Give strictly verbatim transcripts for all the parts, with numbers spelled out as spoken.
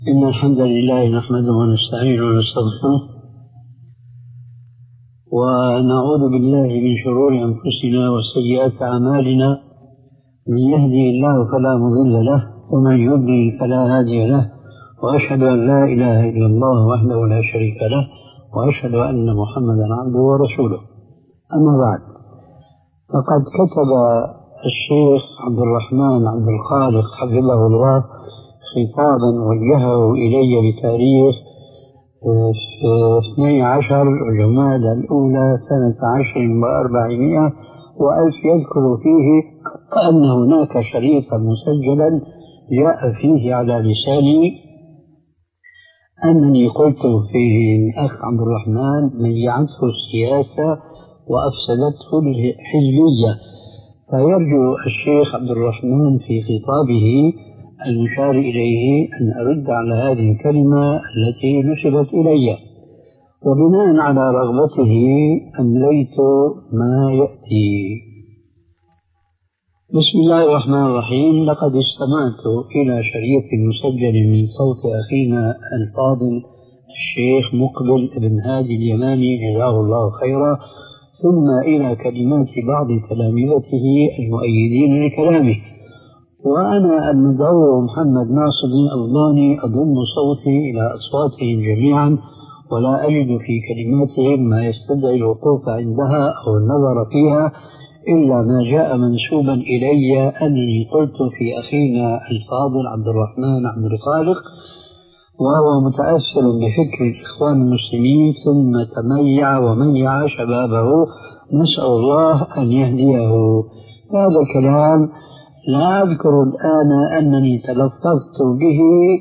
إن الحمد لله نحمده ونستعينه ونستغفره ونعوذ بالله من شرور أنفسنا وسيئات أعمالنا. من يهدي الله فلا مضل له ومن يضلل فلا هادي له، وأشهد أن لا إله إلا الله وحده لا شريك له، وأشهد أن محمدا عبده ورسوله. أما بعد، فقد كتب الشيخ عبد الرحمن عبد الخالق حفظه الله خطابا وجهه إلي بتاريخ اثني عشر جمادى الأولى سنة عشر وأربعمائة وألف، يذكر فيه أن هناك شريطا مسجلا جاء فيه على لساني أنني قلت فيه الأخ عبد الرحمن ميعته السياسة وأفسدته الحزبية، فيرجو الشيخ عبد الرحمن في خطابه المشار إليه أن أرد على هذه الكلمة التي نسبت إلي، وبناء على رغبته أمليت ما يأتي. بسم الله الرحمن الرحيم. لقد استمعت إلى شريط مسجل من صوت أخينا الفاضل الشيخ مقبل بن هادي اليماني جزاه الله خيرا، ثم إلى كلمات بعض تلامذته المؤيدين لكلامه، وأنا المدعو محمد ناصر الألباني أضم صوتي إلى أصواتهم جميعا، ولا أجد في كلماتهم ما يستدعي الوقوف عندها أو النظر فيها إلا ما جاء منسوبا إلي أنني قلت في أخينا الفاضل عبد الرحمن عبد الخالق، وهو متأثر بفكر الإخوان المسلمين ثم تميع وميع شبابه، نسأل الله أن يهديه. هذا الكلام لا أذكر الآن أنني تلفظت به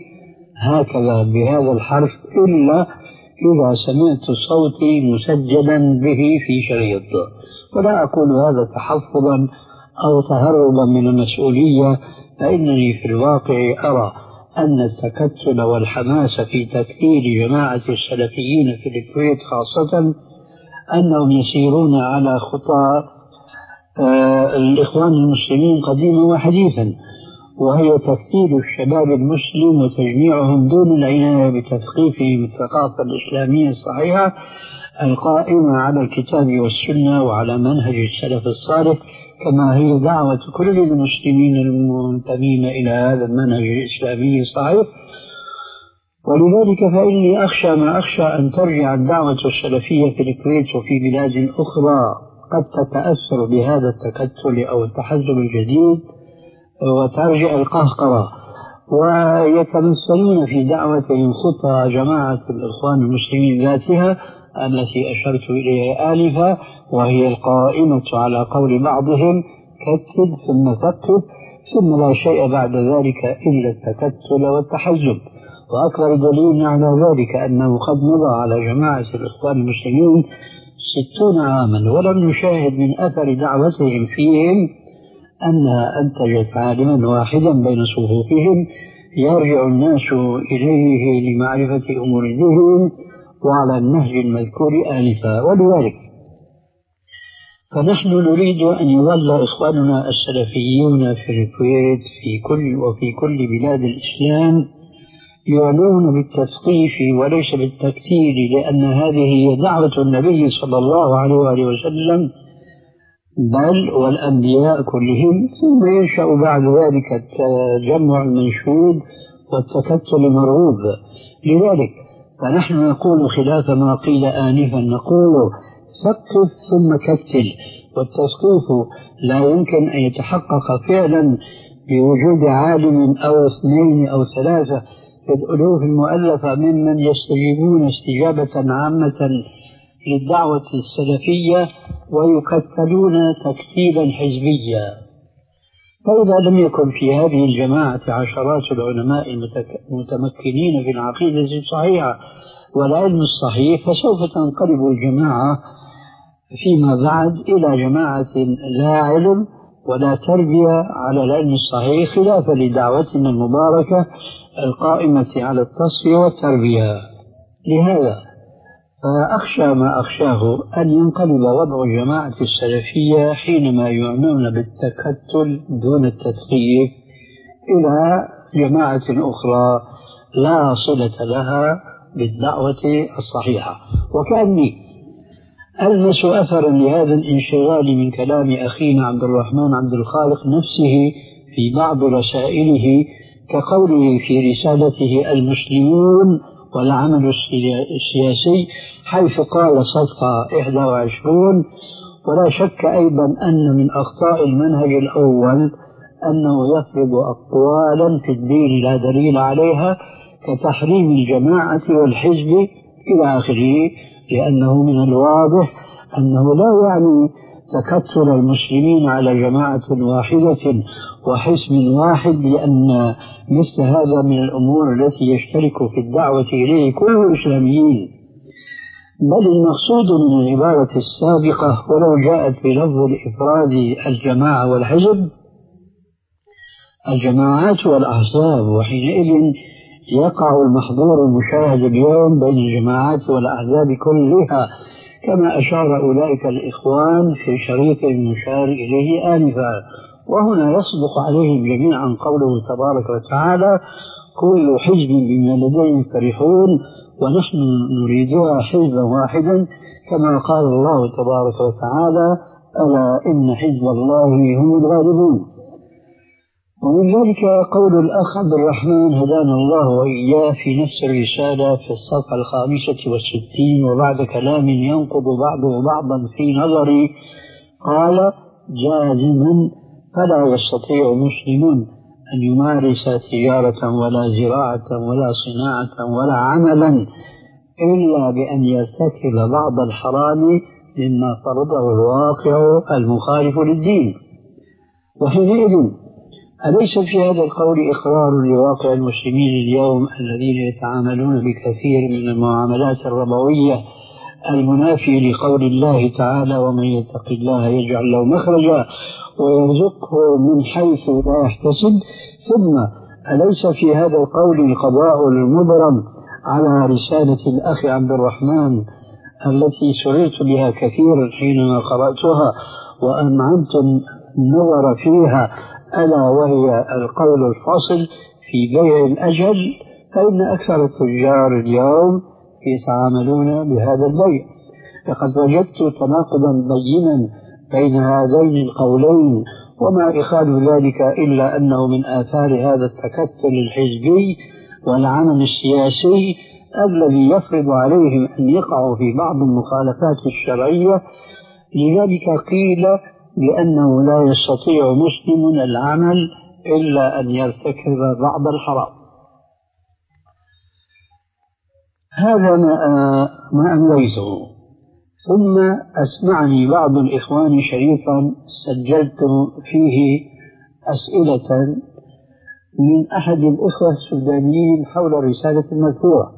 هكذا بهذا الحرف إلا إذا سمعت صوتي مسجلا به في شريط، ولا أقول هذا تحفظا أو تهربا من المسؤولية، فإنني في الواقع أرى أن التكتل والحماس في تكثير جماعة السلفيين في الكويت خاصة أنهم يسيرون على خطى آه الإخوان المسلمين قديما وحديثا، وهي تكثير الشباب المسلم وتجميعهم دون العناية بتثقيفهم الثقافة الإسلامية الصحيحة القائمة على الكتاب والسنة وعلى منهج السلف الصالح، كما هي دعوة كل المسلمين المنتمين إلى هذا المنهج الإسلامي الصحيح. ولذلك فإني أخشى ما أخشى أن ترجع الدعوة السلفية في الكويت وفي بلاد أخرى قد تتأثر بهذا التكتل أو التحزب الجديد وترجع القهقرة، ويتمثلون في دعوتهم خطى جماعة الإخوان المسلمين ذاتها التي أشرت إليها آنفا، وهي القائمة على قول بعضهم كتب ثم فكب ثم لا شيء بعد ذلك إلا التكتل والتحزب. وأكبر دليل على ذلك أنه قد مضى على جماعة الإخوان المسلمين ستون عاما ولم نشاهد من أثر دعوتهم فيهم أنها أنتجت عالما واحدا بين صفوفهم يرجع الناس إليه لمعرفة أمور دينهم وعلى النهج المذكور آنفا. ولذلك فنحن نريد أن يظل إخواننا السلفيون في الكويت في كل وفي كل بلاد الإسلام يعنون بالتثقيف وليس بالتكثير، لأن هذه هي دعوة النبي صلى الله عليه وآله وسلم بل والأنبياء كلهم، ثم ينشأ بعد ذلك التجمع المنشود والتكتل المرغوب. لذلك فنحن نقول خلاف ما قيل آنفا، نقول ثقف ثم كتل، والتثقيف لا يمكن أن يتحقق فعلا بوجود عالم أو اثنين أو ثلاثة في الألوف المؤلفة ممن يستجيبون استجابة عامة للدعوة السلفية ويكتلون تكتيلا حزبيا. فإذا لم يكن في هذه الجماعة عشرات العلماء المتمكنين في العقيدة الصحيحة والعلم الصحيح، فسوف تنقلب الجماعة فيما بعد إلى جماعة لا علم ولا تربية على العلم الصحيح، خلافا لدعوتنا المباركة القائمة على التصفية والتربية. لهذا فأخشى ما أخشاه أن ينقلب وضع الجماعة السلفية حينما يعنون بالتكتل دون التدقيق إلى جماعة أخرى لا صلة لها بالدعوة الصحيحة. وكأني ألمس أثرا لهذا الانشغال من كلام أخينا عبد الرحمن عبد الخالق نفسه في بعض رسائله، كقوله في رسالته المسلمون والعمل السياسي، حيث قال صفحة واحد وعشرين: ولا شك أيضا أن من أخطاء المنهج الأول أنه يفرض أقوالا في الدين لا دليل عليها، كتحريم الجماعة والحزب إلى آخره، لأنه من الواضح أنه لا يعني تكتل المسلمين على جماعة واحدة وحزب واحد، لأن مثل هذا من الأمور التي يشترك في الدعوة إليه كل الإسلاميين. بل المقصود من العبارة السابقة ولو جاءت بلفظ الإفراد الجماعة والحزب الجماعات والأحزاب، وحينئذ يقع المحظور المشاهد اليوم بين الجماعات والأحزاب كلها، كما أشار أولئك الإخوان في شريط المشار إليه آنفا. وهنا يصدق عليهم جميعا قوله تبارك وتعالى: كل حزب بما لديهم فرحون ونحن نريدها حزبا واحدا، كما قال الله تبارك وتعالى: ألا إن حزب الله هم الغالبون. ومن ذلك قول الأخ عبد الرحمن هدانا الله وإياه في نفس الرسالة في الصفحة الخامسة والستين، وبعد كلام ينقض بعضه بعضا في نظري، قال: جازما فلا يستطيع مسلم أن يمارس تجارة ولا زراعة ولا صناعة ولا عملا إلا بأن يرتكب بعض الحرام مما فرضه الواقع المخالف للدين. وحينئذ أليس في هذا القول إقرار لواقع المسلمين اليوم الذين يتعاملون بكثير من المعاملات الربوية المنافية لقول الله تعالى: ومن يتق الله يجعل له مخرجا ويرزقه من حيث لا يحتسب؟ ثم أليس في هذا القول قضاء المبرم على رسالة الأخ عبد الرحمن التي سررت بها كثيرا حينما قرأتها وأمعنت النظر فيها، ألا وهي القول الفاصل في بيع الأجل؟ فإن أكثر التجار اليوم يتعاملون بهذا البيع. لقد وجدت تناقضا بينا بين هذين القولين، وما إخال ذلك إلا أنه من آثار هذا التكتل الحزبي والعمل السياسي الذي يفرض عليهم أن يقعوا في بعض المخالفات الشرعية. لذلك قيل بأنه لا يستطيع مسلم العمل إلا أن يرتكب بعض الحرام. هذا ما ما أمليته. ثم أسمعني بعض الإخوان شريطا سجلت فيه أسئلة من أحد الإخوة السودانيين حول الرسالة المذكورة: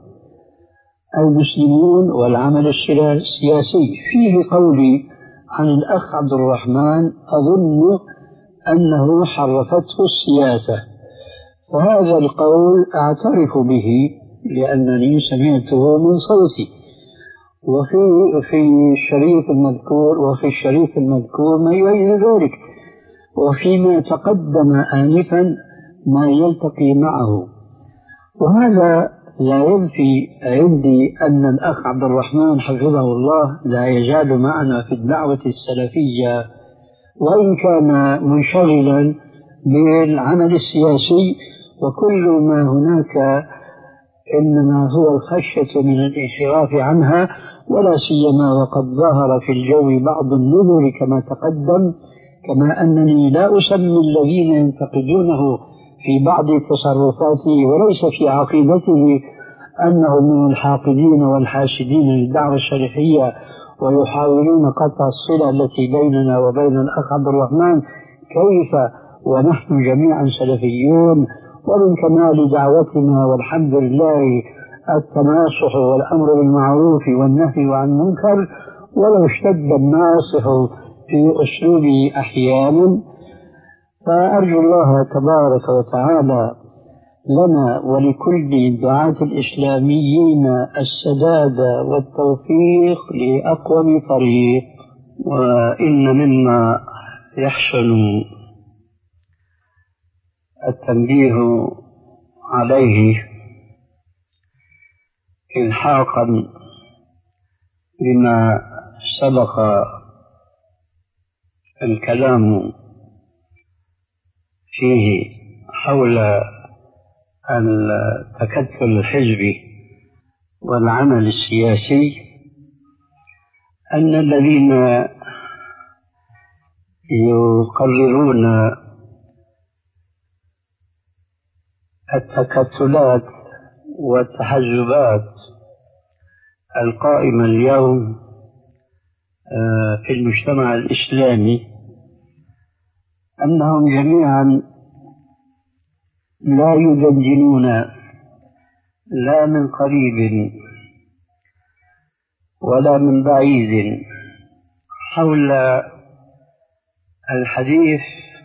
المسلمون والعمل السياسي. فيه قولي عن الأخ عبد الرحمن أظن أنه حرفته السياسة، وهذا القول أعترف به لأنني سمعته من صوتي. وفي في الشريط المذكور وفي الشريط المذكور ما يؤيد ذلك، وفيما تقدم آنفا ما يلتقي معه. وهذا لا ينفي عندي أن الأخ عبد الرحمن حفظه الله لا يزال معنا في الدعوة السلفية، وإن كان منشغلا بالعمل السياسي، وكل ما هناك إنما هو الخشية من الانحراف عنها، ولا سيما وقد ظهر في الجو بعض النذر كما تقدم. كما أنني لا أسمي الذين ينتقدونه في بعض تصرفاته وليس في عقيدته أنهم من الحاقدين والحاسدين للدعوة السلفية ويحاولون قطع الصلة التي بيننا وبين الأخ عبد الرحمن، كيف ونحن جميعا سلفيون، ومن كمال دعوتنا والحمد لله التناصح والأمر بالمعروف والنهي عن المنكر، ولو اشتد الناصح في أسلوبه أحيانا. فأرجو الله تبارك وتعالى لنا ولكل الدعاة الإسلاميين السداد والتوفيق لأقوم طريق. وإن مما يحسن التنبيه عليه إلحاقا بما سبق الكلام فيه حول التكتل الحزبي والعمل السياسي، أن الذين يقررون التكتلات والتحزبات القائمة اليوم في المجتمع الإسلامي أنهم جميعا لا يدندنون لا من قريب ولا من بعيد حول الحديث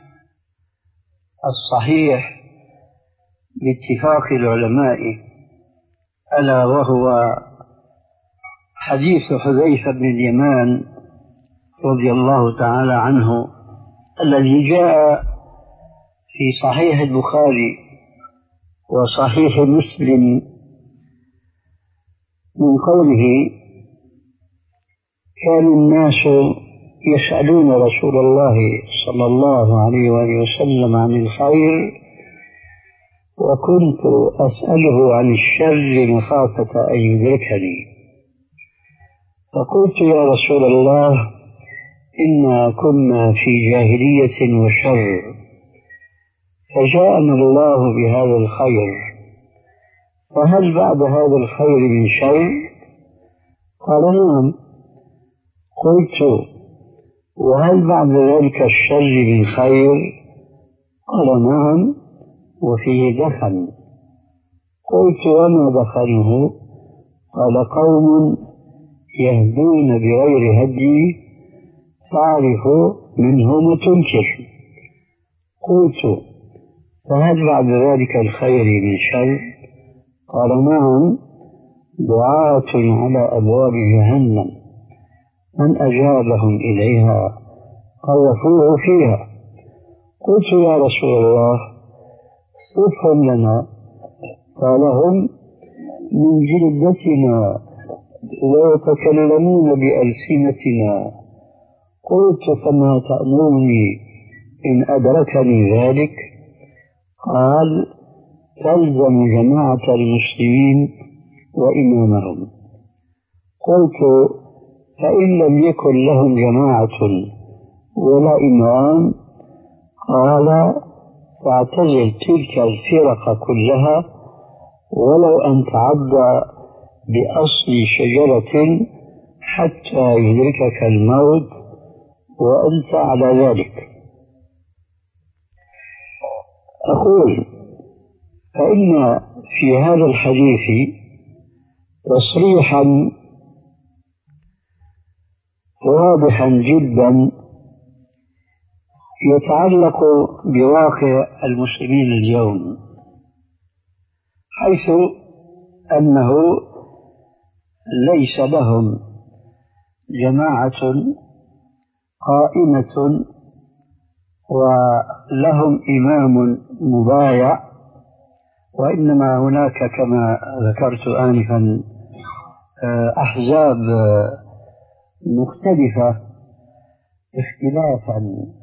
الصحيح باتفاق العلماء، ألا وهو حديث حذيفة بن اليمان رضي الله تعالى عنه الذي جاء في صحيح البخاري وصحيح مسلم من قوله: كان الناس يسألون رسول الله صلى الله عليه وآله وسلم عن الخير، وكنت أسأله عن الشر مخافة أن يدركني، فقلت: يا رسول الله، إنا كنا في جاهلية وشر، فجاءنا الله بهذا الخير، فهل بعد هذا الخير من شر؟ قال: نعم. قلت: وهل بعد ذلك الشر من خير؟ قال: نعم، وفيه دخن. قلت: وما دخنه؟ قال: قوم يهدون بغير هدي تعرف منهم وتنكر. قلت: فهل بعد ذلك الخير من شر؟ قال: نعم، دعاة على أبواب جهنم، من أجابهم إليها قذفوه فيها. قلت: يا رسول الله، صفهم لنا. قال: هم من جلدتنا ويتكلمون بألسنتنا. قلت: فما تأمرني إن أدركني ذلك؟ قال: تلزم جماعة المسلمين وإمامهم. قلت: فإن لم يكن لهم جماعة ولا إمام؟ قال: فاعتزل تلك الفرق كلها ولو أن تعض بأصل شجرة حتى يدركك الموت وأنت على ذلك. أقول: فإن في هذا الحديث تصريحا واضحا جدا يتعلق بواقع المسلمين اليوم، حيث أنه ليس لهم جماعة قائمة ولهم إمام مبايع، وإنما هناك كما ذكرت آنفا أحزاب مختلفة اختلافا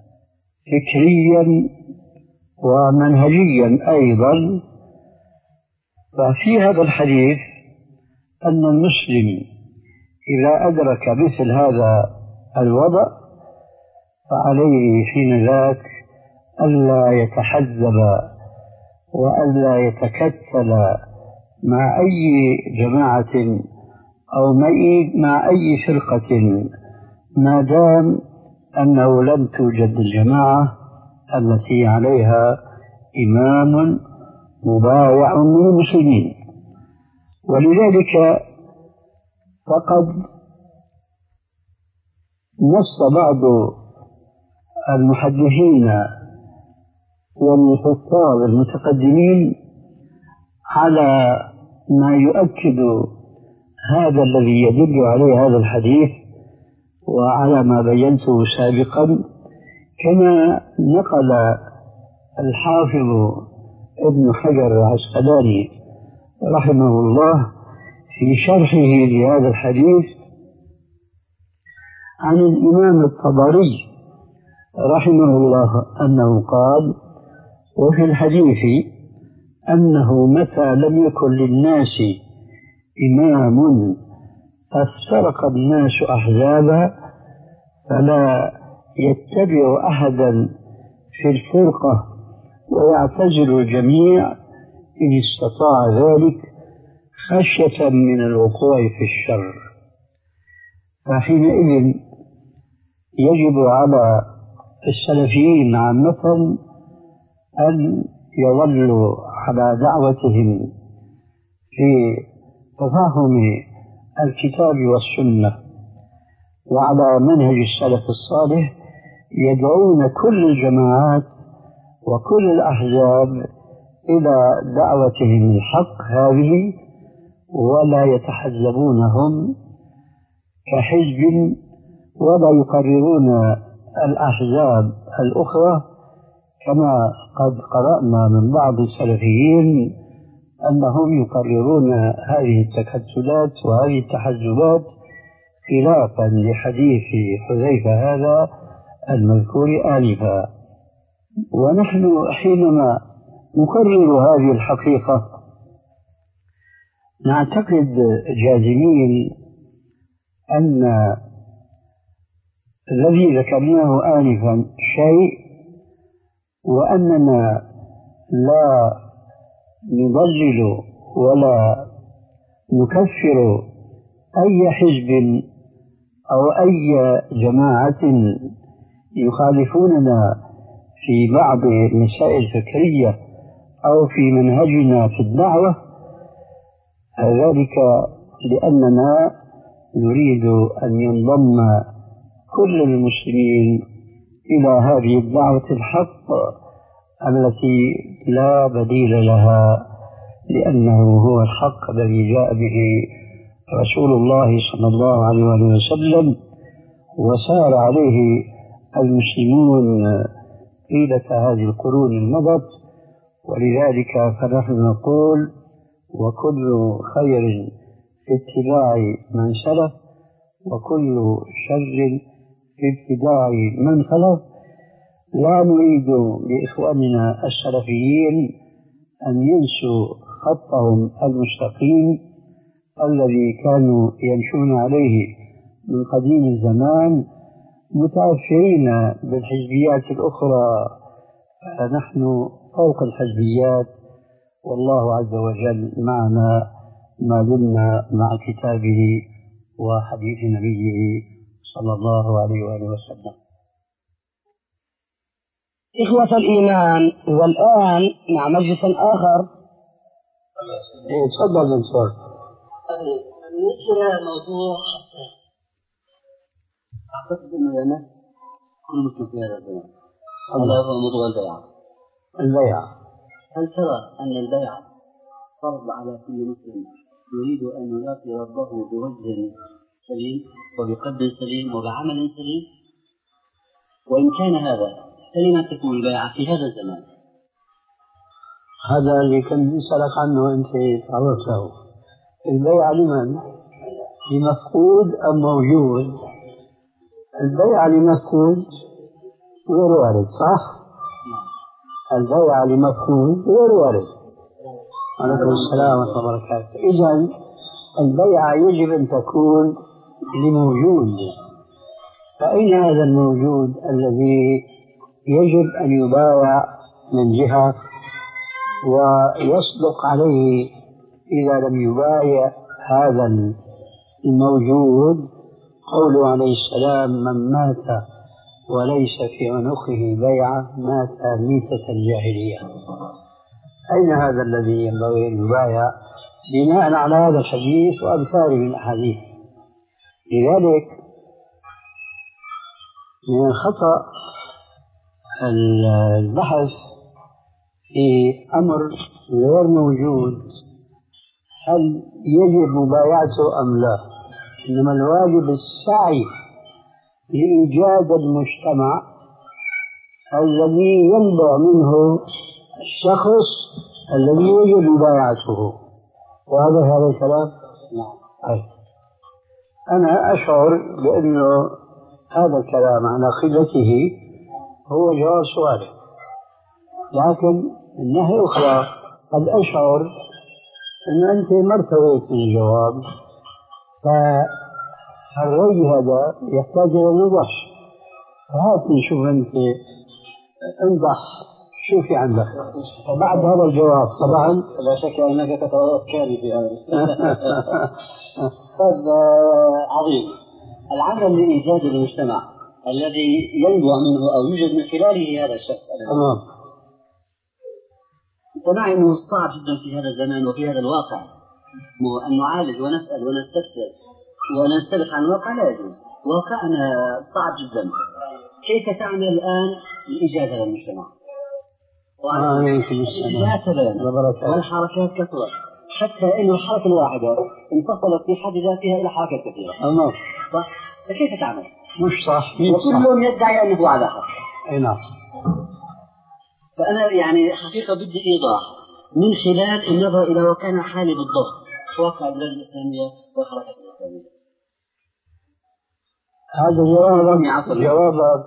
فكريا ومنهجيا أيضا. ففي هذا الحديث أن المسلم إذا أدرك مثل هذا الوضع فعليه حين ذاك ألا يتحزب وألا يتكتل مع أي جماعة أو مع أي فرقة ما دام أنه لم توجد الجماعة التي عليها إمام مبايع من المسلمين. ولذلك فقد نص بعض المحدثين والحفاظ المتقدمين على ما يؤكد هذا الذي يدل عليه هذا الحديث وعلى ما بينته سابقا، كما نقل الحافظ ابن حجر العسقلاني رحمه الله في شرحه لهذا الحديث عن الإمام الطبري رحمه الله أنه قال: وفي الحديث أنه متى لم يكن للناس إمام فافترق الناس أحزابا فلا يتبع أحدا في الفرقة ويعتزل الجميع إن استطاع ذلك خشية من الوقوع في الشر. فحينئذ يجب على السلفيين عامة أن يظلوا على دعوتهم في تفاهم الكتاب والسنة وعلى منهج السلف الصالح، يدعون كل الجماعات وكل الأحزاب إلى دعوتهم الحق هذه، ولا يتحزبونهم كحزب ولا يقررون الأحزاب الأخرى، كما قد قرأنا من بعض السلفيين أنهم يقررون هذه التكتلات وهذه التحزبات خلافا لحديث حذيفة هذا المذكور آنفا. ونحن حينما نقرر هذه الحقيقة نعتقد جازمين أن الذي ذكرناه آنفا شيء، وأننا لا نضلل ولا نكفر أي حزب أو أي جماعة يخالفوننا في بعض المسائل الفكرية أو في منهجنا في الدعوة، ذلك لأننا نريد أن ينضم كل المسلمين إلى هذه الدعوة الحق التي لا بديل لها، لأنه هو الحق الذي جاء به رسول الله صلى الله عليه وسلم وسار عليه المسلمون طيلة هذه القرون المضت. ولذلك فنحن نقول: وكل خير في اتباع من سلف وكل شر في ابتداع من خلف. لا نريد لإخواننا السلفيين أن ينسوا خطهم المستقيم الذي كانوا يمشون عليه من قديم الزمان، متأثرين بالحزبيات الأخرى. فنحن فوق الحزبيات، والله عز وجل معنا ما دمنا مع كتابه وحديث نبيه صلى الله عليه وآله وسلم. إخوة الإيمان، والآن مع مجلس آخر. تفضل دكتور. بالنسبة للموضوع أعتقد أنه أنا كل مسلم في هذا الزمان. هذا هو موضوع البيع. البيع، هل ترى أن البيع فرض على كل مسلم يريد أن يلاقي ربه بوجه سليم وبقلب سليم وبعمل سليم؟ وإن كان هذا فلما تكون البيعة في هذا الزمان؟ هذا اللي كنت أسألك عنه أنت تعرضت له. البيع لمن؟ لمفقود أم موجود؟ البيع لمفقود غير وارد، صح؟ البيع لمفقود غير وارد. عليكم السلام ورحمة الله وبركاته. إذن البيع يجب أن تكون لموجود. فأين هذا الموجود الذي يجب أن يبايع من جهة ويصدق عليه إذا لم يبايع هذا الموجود؟ قوله عليه السلام: من مات وليس في عنقه بيعة مات ميتة الجاهلية. أين هذا الذي ينبغي أن يبايع بناء على هذا الحديث وأمثاله من الأحاديث؟ لذلك من الخطأ البحث في أمر غير موجود هل يجب مبايعته أم لا، إنما الواجب السعي لإيجاد المجتمع الذي ينبع منه الشخص الذي يجب مبايعته. وهذا هذا الكلام نعم. أنا أشعر بأنه هذا الكلام على خلته هو جواب سؤالي، لكن من ناحية أخرى قد أشعر أن أنت ما ارتويت من الجواب، فالرأي هذا يحتاج إلى نضح. فهات نشوف أنت انضح شو في عندك وبعد هذا الجواب. طبعا لا شك أنك تتوكل في هذا. طيب عظيم. العمل لإيجاد المجتمع الذي ينبع منه أو يوجد من خلاله هذا الشخص. تمام. سمع أنه صعب جدا في هذا الزمان وفي هذا الواقع أن نعالج ونسأل ونستفسر ونستبح عن واقع لا يجوز. واقعنا صعب جدا. كيف تعمل الآن لإيجاد هذا المجتمع؟ الاتجاهات تبين والحركات كثرت، حتى أن الحركة الواحدة انفصلت في حد ذاتها إلى حركات كثيرة. أمام. صح؟ فكيف تعمل؟ مش صح. وكلهم يدعي أنه على حق. أي نعم. فأنا يعني حقيقة بدي إيضاح من خلال النظر إلى وكان حالي بالضبط واقع البلاد الإسلامية والحركات الإسلامية. هذا جواب جوابك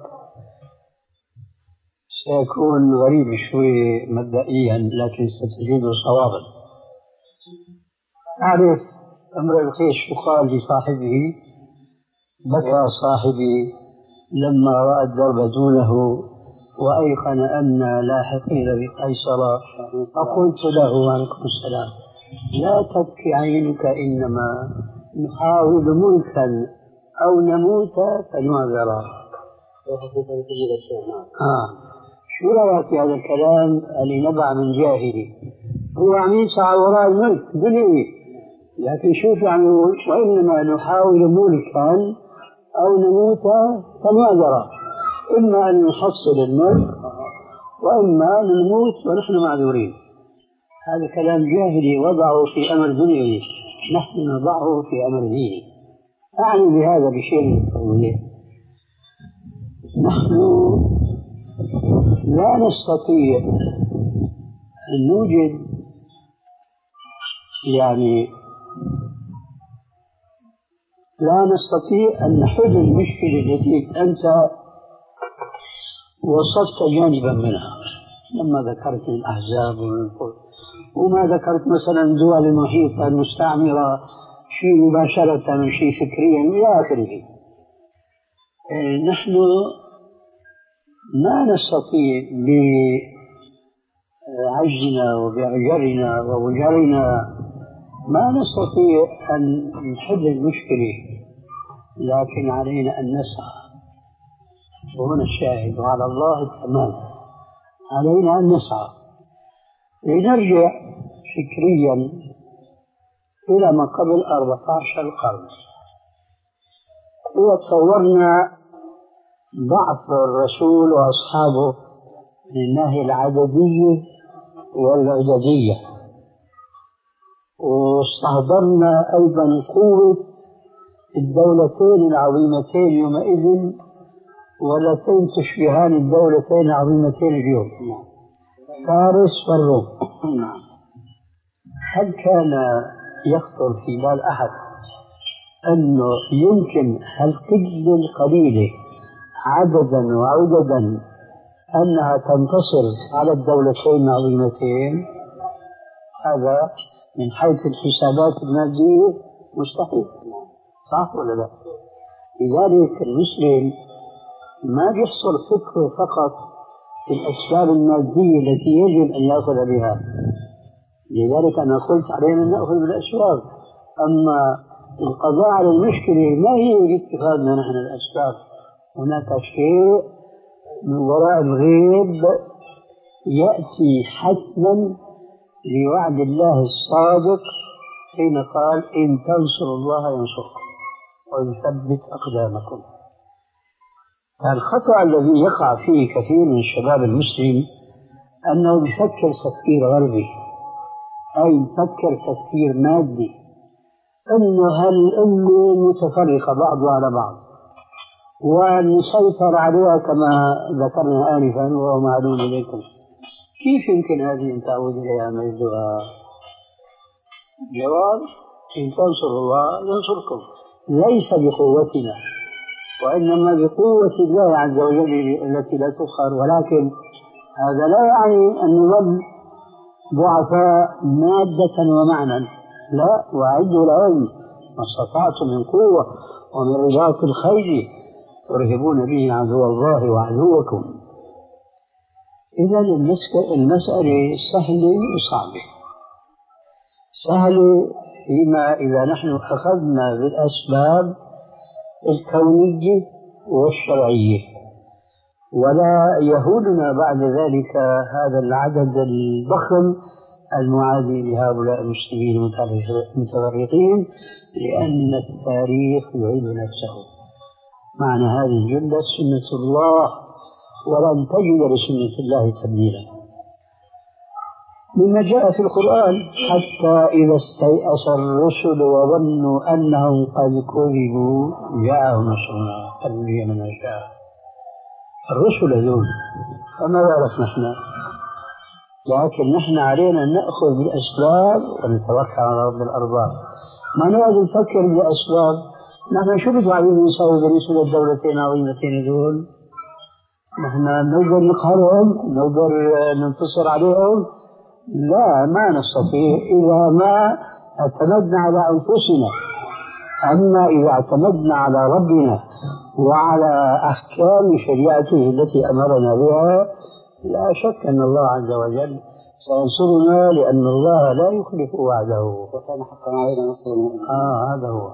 سيكون غريب شوي مبدئيا، لكن ستجد صوابا. أعرف أمر الخير شو قال لصاحبه؟ بكى صاحبي لما رأى الدرب دونه وأيقن أن لاحقين بقيصر، فقلت له عليكم السلام لا تبكي عينك، إنما نحاول ملكا أو نموت فنعذر. آه. شو رأيك في هذا الكلام اللي نبع من جاهلي؟ هو عم يسعى وراء الملك دنيوي، لكن شوف عم يقول وإنما نحاول ملكا أو نموت فنعذر، إما أن نحصل الملك وإما أن نموت ونحن معذورين. هذا كلام جاهلي وضعه في أمر دنيوي، نحن نضعه في أمر ديني. أعني بهذا بشيء من التوضيح. نحن لا نستطيع أن نوجد يعني لا نستطيع أن نحل المشكلة التي أنت وصفت جانبا منها لما ذكرت الأحزاب وما ذكرت مثلا الدول المحيطة المستعمرة شيء مباشرة وشيء فكريا إلى آخره. نحن ما نستطيع بعجزنا وبعجرنا ووجرنا ما نستطيع أن نحل المشكلة، لكن علينا أن نسعى. وهنا الشاهد وعلى الله التمام. علينا أن نسعى لنرجع فكريا إلى ما قبل أربعة عشر قرن. وتصورنا ضعف الرسول وأصحابه من الناحية العددية والعددية، واستحضرنا أيضا قوة الدولتين العظيمتين يومئذ ولتين تشبهان الدولتين العظيمتين اليوم، فارس والروم. هل كان يخطر في بال أحد أنه يمكن هالقلة القليلة عددا وعددا أنها تنتصر على الدولتين العظيمتين؟ هذا من حيث الحسابات المادية مستحيل، صح ولا لا؟ لذلك المسلم ما بيحصل فكره فقط في الأسباب المادية التي يجب أن يأخذ بها. لذلك أنا قلت علينا أن نأخذ بالأسباب، أما القضاء على المشكلة ما هي اتخاذنا نحن الأسباب. هناك شيء من وراء الغيب يأتي حتما لوعد الله الصادق حين قال إن تنصروا الله ينصركم ويثبت أقدامكم. الخطأ الذي يقع فيه كثير من الشباب المسلم أنه يفكر تفكير غربي، أي يفكر تفكير مادي، أنه هالأمة متفرقة بعضها على بعض ونسيطر عليها كما ذكرنا آنفا وهو معلوم إليكم. كيف يمكن هذه أن تعود إليها مجدها؟ جواب إن تنصروا الله ينصركم، ليس بقوتنا وإنما بقوة الله عز وجل التي لا تقهر. ولكن هذا لا يعني أن نظل ضعفاء مادة ومعنى، لا، وأعدوا لهم ما استطعتم من قوة ومن رباط الخيل ترهبون به عدو الله وعدوكم. إذا المسألة سهلة وصعبة. سهلة فيما إذا نحن أخذنا بالأسباب الكونية والشرعية، ولا يهودنا بعد ذلك هذا العدد الضخم المعادي لهؤلاء المسلمين المتفرقين، لأن التاريخ يعيد نفسه. معنى هذه الجملة سنة الله، ولن تجد لسنة الله تبديلا. مما جاء في القرآن: حتى إذا استيأس الرسل وظنوا أنهم قد كذبوا جاءهم نصرنا فنجي من نشاء. الرسل هذول فما بالك نحن؟ لكن نحن علينا أن نأخذ بالأسباب ونتوكل على رب الأرباب، ما نقعد نفكر بالأسباب. نحن شو بدنا نسوي بالنسبة للدولتين العظيمتين دول؟ نحن نقدر نقهرهم، نقدر ننتصر عليهم؟ لا، ما نستطيع إذا ما اعتمدنا على أنفسنا. أما إذا اعتمدنا على ربنا وعلى أحكام شريعته التي أمرنا بها، لا شك أن الله عز وجل سينصرنا، لأن الله لا يخلف وعده، وكان حقا علينا نصر المؤمنين. آه هذا هو.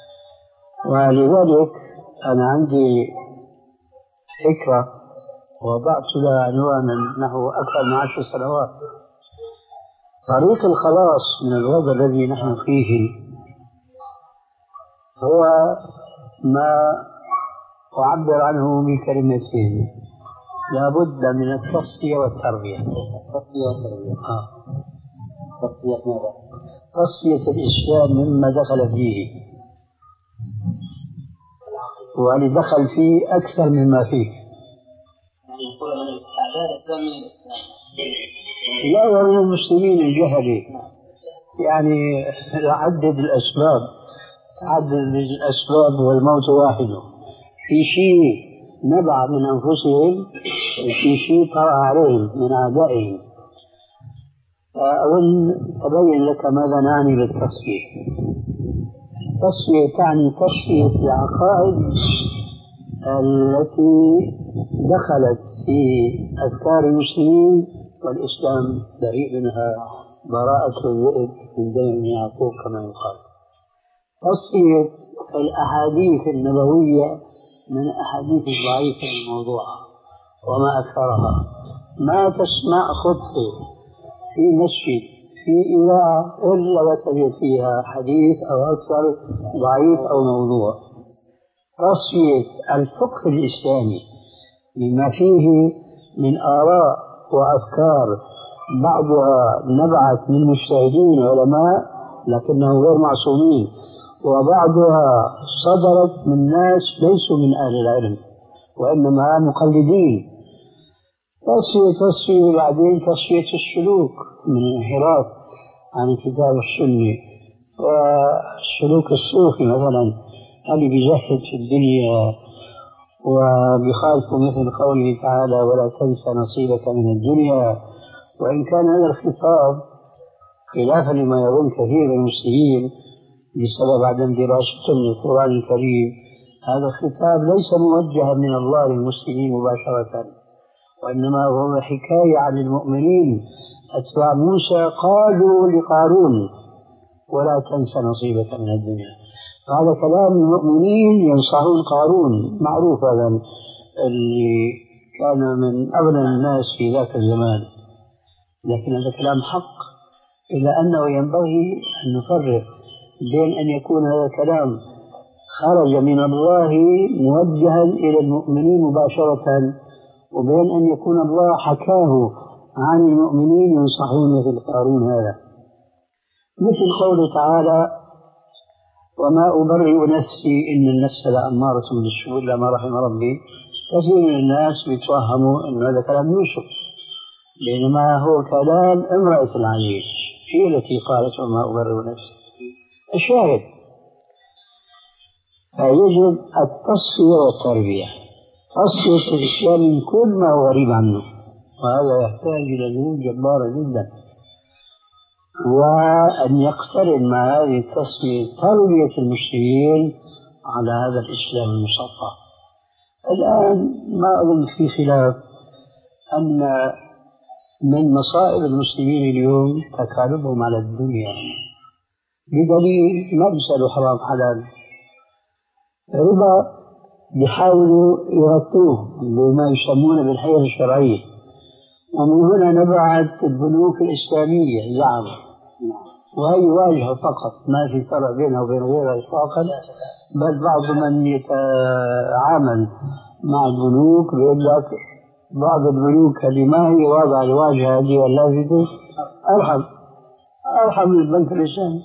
ولذلك أنا عندي فكرة وضعت لها عنوانا نحو أكثر من عشر سنوات: طريق الخلاص من الوضع الذي نحن فيه هو ما أعبر عنه بكلمتين: لا بد من التصفية والتربية. التصفية والتربية. آه. تصفية ماذا؟ تصفية الإسلام مما دخل فيه، وأن دخل فيه أكثر مما فيه. يعني يقول من الاستعداد أكثر من الإسلام. لا، ومن المسلمين الجهلي. يعني عدد الأسباب، عدد الأسباب والموت واحد. في شيء نبع من أنفسهم وفي شيء طرأ عليهم من أعدائهم. أظن أبين لك ماذا نعني بالتصفية. التصفية تعني تصفية العقائد التي دخلت في أفكار المسلمين، والإسلام بريء منها براءة الذئب من دم يعقوب كما يقال. تصفية الأحاديث النبوية من الأحاديث الضعيفة الموضوعة وما أكثرها. ما تسمع خطبة في مسجد في إذاعة إلا وتجد فيها حديث أو أكثر ضعيف أو موضوع. تصفية الفقه الإسلامي مما فيه من آراء وأفكار بعضها نبعت من مجتهدين علماء لكنهم غير معصومين، وبعضها صدرت من ناس ليسوا من أهل العلم وإنما مقلدين. تصفية تصفية بعدين تصفية السلوك من الانحراف عن الكتاب والسنة، والسلوك الصوفي مثلا اللي بيزهد في الدنيا وبيخالف مثل قوله تعالى: ولا تنسى نصيبك من الدنيا. وإن كان هذا الخطاب خلافا لما يظن كثير من المسلمين بسبب عدم دراستهم للقرآن الكريم، هذا الخطاب ليس موجها من الله للمسلمين مباشرة، وإنما هو حكاية عن المؤمنين أتباع موسى قالوا لقارون: ولا تنسى نصيبك من الدنيا. هذا كلام المؤمنين ينصحون قارون، معروف هذا اللي كان من أغنى الناس في ذاك الزمان، لكن هذا كلام حق. إلا أنه ينبغي أن نفرق بين أن يكون هذا كلام خرج من الله موجها إلى المؤمنين مباشرة، وبين أن يكون الله حكاه عن المؤمنين ينصحون مثل قارون هذا. مثل قوله تعالى: وما أبرئ نفسي إن النفس لأمارة بالسوء إلا ما رحم ربي. كثير من الناس بيتوهموا أن هذا كلام يوسف، بينما هو كلام امرأة العزيز هي التي قالت: وما أبرئ نفسي. الشاهد فيجب التصفية والتربية، تصفية الإسلام من كل ما هو غريب عنه، وهذا يحتاج إلى جهود جبارة جدا، وأن يقترن مع هذه التصفية تربية المسلمين على هذا الإسلام المصفى. الآن ما أظن في خلاف أن من مصائب المسلمين اليوم تكالبهم على الدنيا، بدليل ما بيسألوا حرام حلال، ربا بيحاولوا يغطوه بما يسمونه بالحيل الشرعية، ومن هنا نبعت البنوك الإسلامية زعموا، وهي واجهة فقط، ما في فرق بينها وبين غيرها إطلاقا، بل بعض من يتعامل مع البنوك بيقول لك بعض البنوك اللي ما هي واضعة الواجهة هذه واللافتة أرحم أرحم من البنك الإسلامي.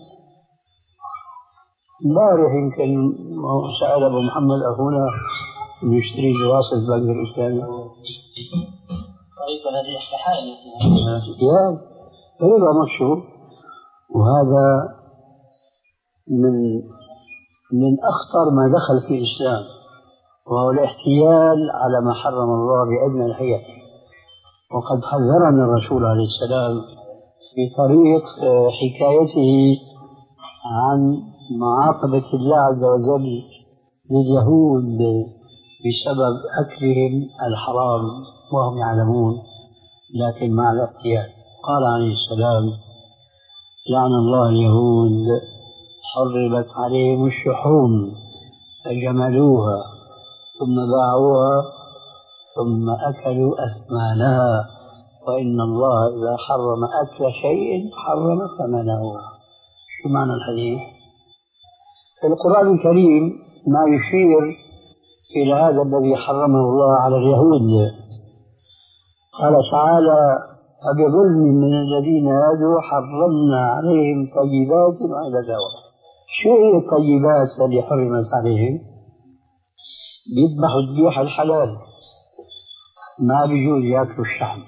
امبارح يمكن سأل أبو محمد أخونا يشتري بواسطة البنك الإسلامي طريقة هذه استحالة يا ربا مشهور، وهذا من من أخطر ما دخل في الإسلام، وهو الاحتيال على ما حرم الله بأدنى الحيل. وقد حذرنا الرسول عليه السلام في طريق حكايته عن معاقبة الله عز وجل لليهود بسبب أكلهم الحرام وهم يعلمون لكن مع الاحتيال. قال عليه السلام: لعن الله اليهود حرمت عليهم الشحوم فجملوها ثم باعوها ثم أكلوا أثمانها، وإن الله إذا حرم أكل شيء حرم ثمنه. شو معنى الحديث؟ في القرآن الكريم ما يشير إلى هذا الذي حرمه الله على اليهود. قال تعالى: فبظلم من الذين هادوا حرمنا عليهم طيبات وإلى دواء. شو هي الطيبات اللي حرمت عليهم؟ بيذبحوا الذبيح الحلال، ما بيجوز ياكلوا الشحم.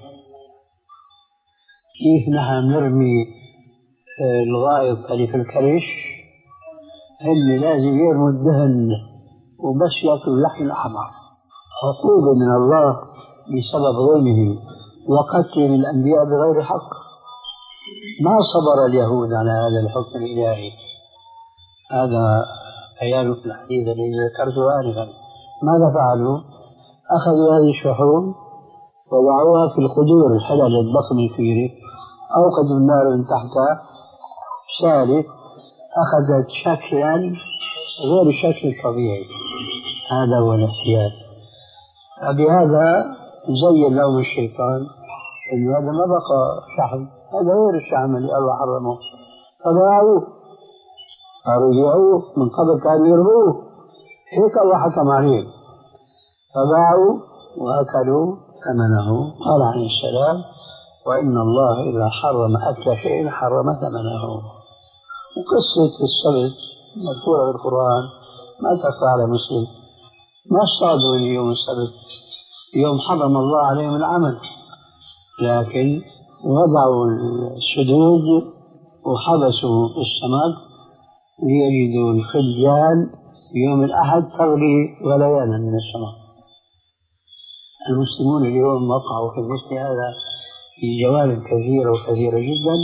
كيف نحن نرمي الغائط اللي في الكرش، هم لازم يرموا الدهن وبس ياكلوا اللحم الأحمر، عقوبة من الله بسبب ظلمهم وقتل الأنبياء بغير حق. ما صبر اليهود على هذا الحكم الإلهي. هذا بيان في الحديث الذي ذكرته آنفا. ماذا فعلوا؟ أخذوا هذه الشحوم وضعوها في القدور الحلال الضخم الكبير، أوقدوا النار من تحتها سالت، أخذت شكلا غير الشكل الطبيعي. هذا هو الاحتيال. فبهذا زين لهم الشيطان إنه هذا ما بقى شحم، هذا غير الشحم اللي الله حرمه، فباعوه فرجعوه. من قبل كانوا يرموه، هيك الله حكم عليهم، فباعوا وأكلوا ثمنه. قال عليه السلام: وإن الله إذا حرم أكل شيء حرم ثمنه. وقصة السبت مذكورة في القرآن ما تخفى على مسلم. ما اصطادوا اليوم السبت، يوم حرم الله عليهم العمل، لكن وضعوا السدود وحبسوا السمك ليجدوا الخلجان يوم الأحد تغلي غليانا من السمك. المسلمون اليوم وقعوا في مثل هذا في جوانب كثيرة وكثيرة جدا.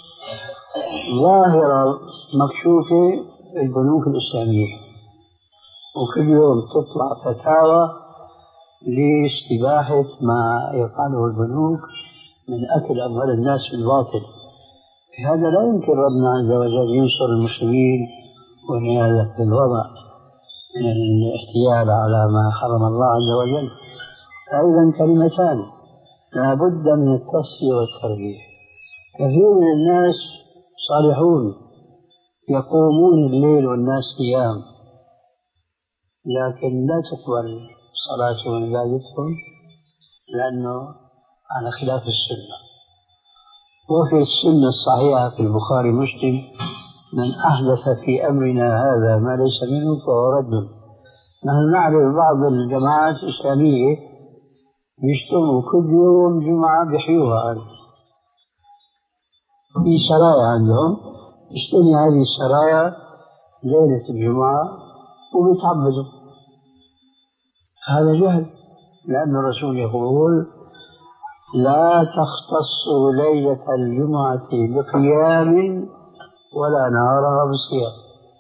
ظاهرة مكشوفة البنوك الإسلامية، وكل يوم تطلع فتاوى لاستباحة ما يفعله البنوك من أكل أموال الناس بالباطل. هذا لا يمكن ربنا عز وجل ينصر المسلمين ونهاية الوضع من الاحتيال على ما حرم الله عز وجل. أيضا كلمتان لا بد من التصفية والتربية. كثير من الناس صالحون يقومون الليل والناس قيام، لكن لا تقبل صلاتهم وعبادتهم لأنه على خلاف السنة. وفي السنة الصحيحة في البخاري مسلم: من أحدث في أمرنا هذا ما ليس منه فهو رد. نحن نعرف بعض الجماعات الإسلامية بيجتمعوا كل يوم جمعة بحيوها، في سرايا عندهم، يجتمع هذه السرايا ليلة الجمعة وبيتعبدوا. هذا جهل، لأن الرسول يقول لا تختصوا ليلة الجمعة بقيام ولا نهارها بصيام.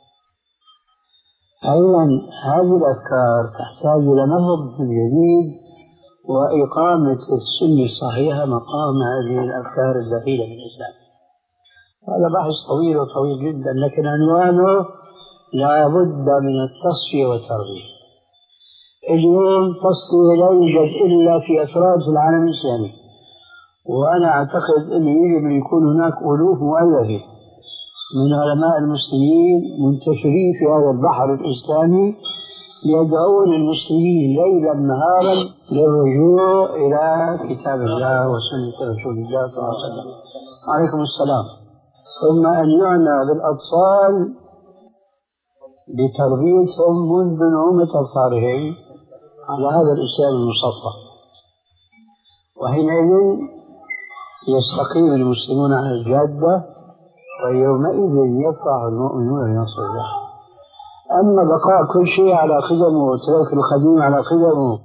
أيضا هذه الأفكار تحتاج إلى نهض جديد وإقامة السنة الصحيحة مقام هذه الأفكار الدخيلة في الإسلام. هذا بحث طويل وطويل جدا، لكن عنوانه لا بد من التصفية والتربية. اليوم تصفية لا يوجد إلا في أفراد في العالم الإسلامي، وأنا أعتقد أنه يجب أن يكون هناك ألوف مؤلفة من علماء المسلمين منتشرين في هذا البحر الإسلامي يدعون المسلمين ليلا نهارا للرجوع إلى كتاب الله وسنة رسول الله صلى الله عليه وسلم. عليكم السلام. ثم أن يعنى بالأطفال بتربيتهم منذ نعومة أظفارهم على هذا الإسلام المصفى، وحينئذ يستقيم المسلمون على الجادة، ويومئذ يفرح المؤمنون بنصر الله. أما بقاء كل شيء على قدمه وترك القديم على قدمه.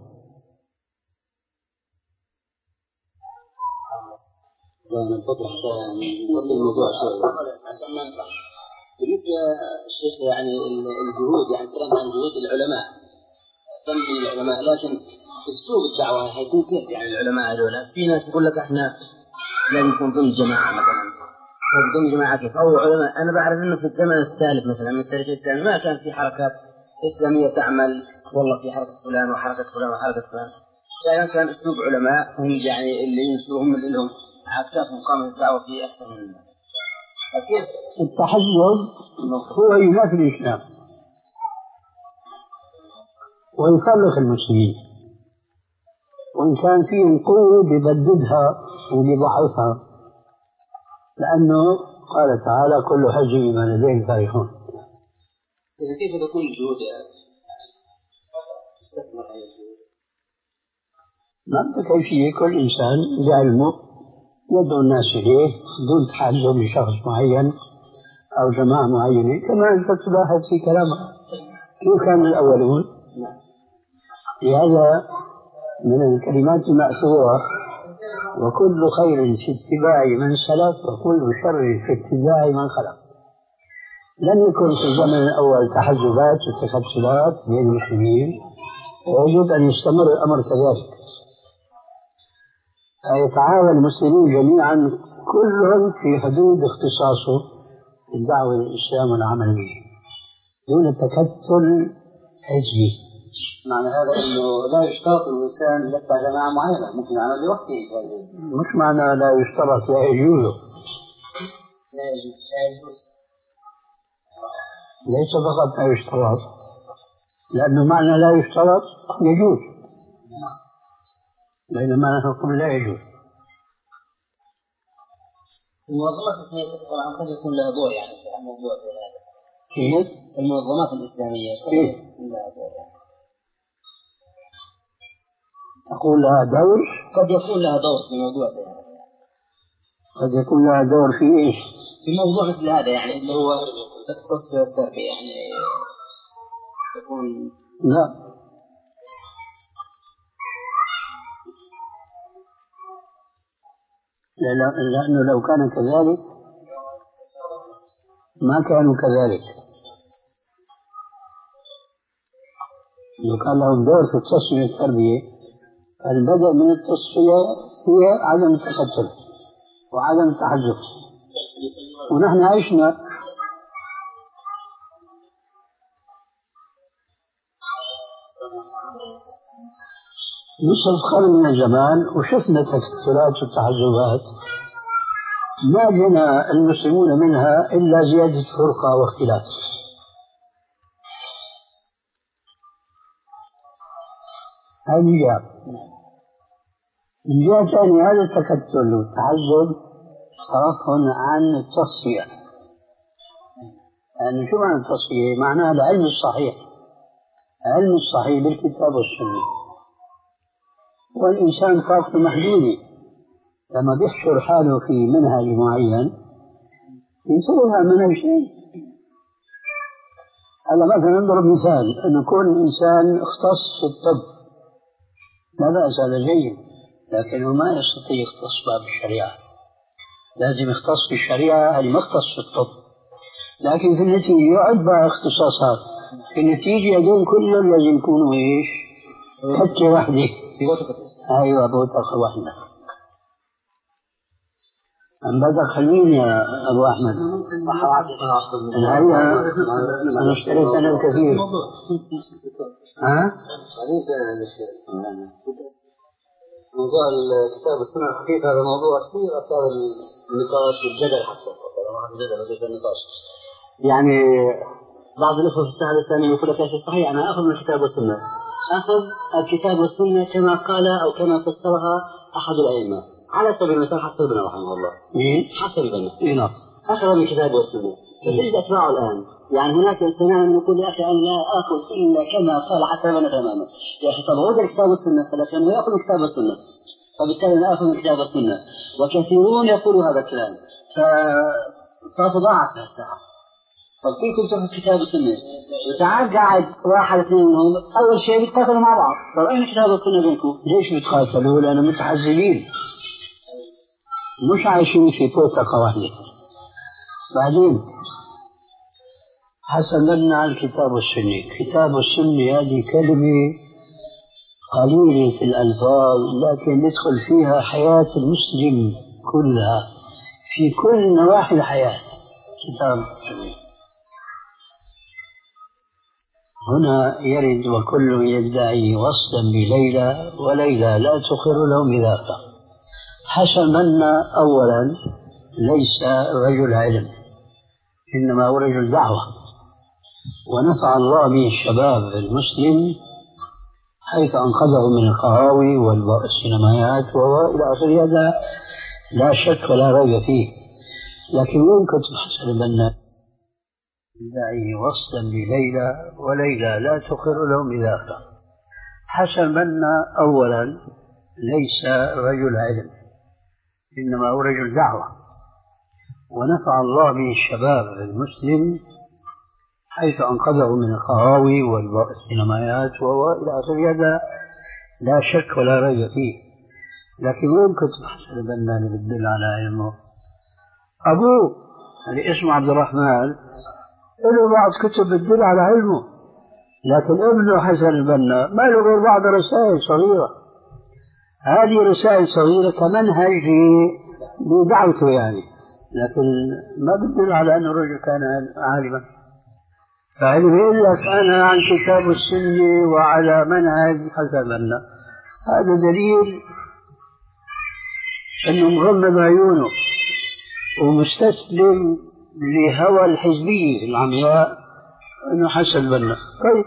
نفتح الموضوع شوي عشان ما نطلع. بالنسبة الشيخ يعني الجهود، يعني كلام عن جهود العلماء كم من العلماء، لكن أسلوب الدعوة حيكون كيف؟ يعني العلماء هذول في ناس يقول لك احنا لازم نكون ضمن جماعة مثلا، ضمن جماعة كيف؟ أو علماء أنا بعرف إنه في الزمن السالف مثلا من التاريخ الإسلامي ما كان في حركات إسلامية تعمل والله في حركة فلان وحركة فلان وحركة فلان، يعني كان أسلوب علماء هم يعني اللي ينسوهم اللي لهم عكاف مقام الدعوة في أحسن من الناس. فكيف التحزب هو ينافي الإسلام ويفرق المسلمين، وإن كان فيه قوة بيبددها وبيضعفها، لأنه قال تعالى كل حزب بما لديهم فرحون. إذا كيف تكون الجهود يا استثمر هذه الجهود؟ ما كيفية كل إنسان بعلمه يدعو الناس إليه دون تحزب لشخص معين أو جماعة معينة، كما أنت تلاحظ في كلامه كيف كان الأولون. لهذا من الكلمات المأثورة وكل خير في اتباع من سلف وكل شر في اتباع من خلف. لم يكن في الزمن الأول تحزبات وتكتلات بين المسلمين، ويجب أن يستمر الأمر كذلك. يتعاون المسلمين جميعا كلهم في حدود اختصاصه في الدعوة للإسلام والعمل به دون التكتل حزبي. معنى هذا أنه لا يشترط الإنسان يتبع جماعة معينة، ممكن يعمل لوحده. مش معنى لا يشترط، لا يجوز. لا يجوز لا يجوز ليس فقط لا يشترط، لأنه معنى لا يشترط يجوز، بينما نحن نقول لا يجوز. المنظمات الإسلامية طبعا قد يكون لها دور يعني في الموضوع زي هذا. كيف؟ المنظمات الإسلامية قد يكون لها دور يعني. أقول لها دور؟ قد يكون لها دور في موضوع زي هذا. قد يكون لها دور في إيش؟ في موضوع مثل هذا يعني اللي هو التصفية والتربية يعني تكون. لا، لأنه لو كان كذلك ما كانوا كذلك. لو كان لهم دور في التصفية والتربية، البدء من التصفية هي عدم التكتل وعدم التحزب، ونحن عشنا نصف قرن من الزمان وشفنا التكتلات والتحزبات ما بنى المسلمون منها إلا زيادة فرقة واختلاف. هذه من جهة. من جهة ثانية هذا التكتل والتحزب صرفهم عن التصفية. يعني شو معنى التصفية؟ معناها العلم الصحيح، علم الصحيح بالكتاب والسنة. والإنسان طاقته محدودة، لما بيحشر حاله في منهج معين ينسلها منهج شيء. هلا مثلا نضرب مثال أن يكون إنسان اختص في الطب، لا بأس، هذا جيد، لكنه ما يستطيع يختص باب الشريعة، لازم يختص في الشريعة اللي ما اختص في الطب، لكن في النتيجة عدة اختصاصات، في النتيجة هذول كلهم لازم يكونوا ايش؟ حكة واحدة، ايوه بوتقة واحدة. أم بدك خليني يا أبو أحمد هيا أنا اشتريت أنا الكثير. ها؟ موضوع الكتاب والسنة الحقيقة هذا موضوع كثير أثار النقاش والجدل حتى النقاش. يعني بعض الأخوة في الساحة الإسلامية يقول لك يا شيخ صحيح أنا أخذ من الكتاب والسنة، أخذ الكتاب والسنة كما قال أو كما فسرها أحد الأئمة على سبيل المثال حسن البنا رحمه الله. حسن البنا أخذ من الكتاب والسنة، فتجد أتباعه الآن. يعني هناك استماع يقول يا أخي أنا لا آخذ إلا كما قال حسن البنا تماما. يا أخي طب هو الكتاب والسنة فلكن يأخذ من الكتاب والسنة، فبالتالي أنا آخذ من الكتاب والسنة، وكثيرون يقولوا هذا الكلام، فتضاعف الساعة. طب كيف تاخذ كتاب والسنة؟ وتعال قاعد واحد اثنين منهم أول شيء بيتقاتلوا مع بعض. طب أين الكتاب والسنة بينكم؟ ليش بيتقاتلوا؟ لأنهم متحزبين، مش عايشين في بوتقة واحدة. بعدين حسبنا على الكتاب والسنة. الكتاب والسنة هذه كلمة قليلة في الألفاظ، لكن يدخل فيها حياة المسلم كلها في كل نواحي الحياة. كتاب والسنة هنا يرد وكل يدعي وصلا بليلى وليلى لا تقر له بذاك. حسبنا أولا ليس رجل علم، إنما هو رجل دعوة، ونفع الله به الشباب المسلم حيث أنقذه من القهاوي والسينمائيات وإلى آخره. هذا لا شك ولا ريب فيه. لكن وين كتب حسن البنا؟ دعي وصلا بليلى وليلى لا تقر لهم بذاك. حسن البنا أولا ليس رجل علم، إنما هو رجل دعوة، ونفع الله به الشباب المسلم حيث أنقذه من القهاوي والسينمائيات وإلى آخره. هذا لا شك ولا ريب فيه. لكن وين كتب حسن البنا اللي بتدل على علمه؟ أبوه اللي اسمه عبد الرحمن له بعض كتب بتدل على علمه، لكن ابنه حسن البنا ما له غير بعض رسائل صغيرة. هذه رسائل صغيرة كمنهج لدعوته يعني، لكن ما بتدل على أن الرجل كان عالما. فعلم يقول لك أنا عن كتاب السنة وعلى منهج حسن البنا، هذا دليل أنه مغمض عيونه ومستسلم لهوى الحزبية العمياء أنه حسن البنا. طيب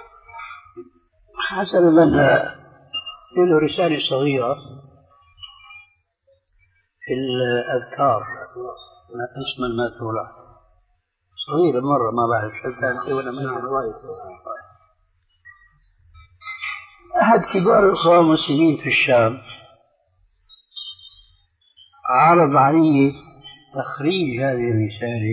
حسن البنا له رسالة صغيرة في الأذكار اسم الماثورة، صغيرة مرة ما بعرف شو كانت ولا من الرواية. أحد كبار الإخوان المسلمين في الشام عرض علي تخريج هذه الرسالة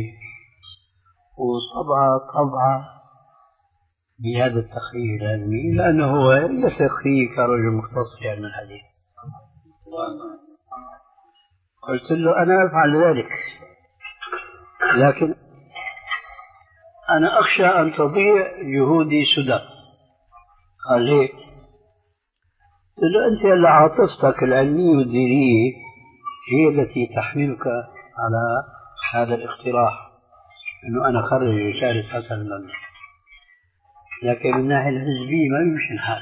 وطبعة طبعة بهذا التخريج العلمي، لأنه هو يثق فيه كرجل مختص في علم الحديث. قلت له أنا أفعل ذلك، لكن أنا أخشى أن تضيع جهودي سدى. قال ليه؟ قلت له أنت اللي عاطفتك العلمية والدينية هي التي تحملك على هذا الاقتراح أنه أنا خرج رسالة حسن البنا، لكن من الناحية الحزبية ما يمشي الحال،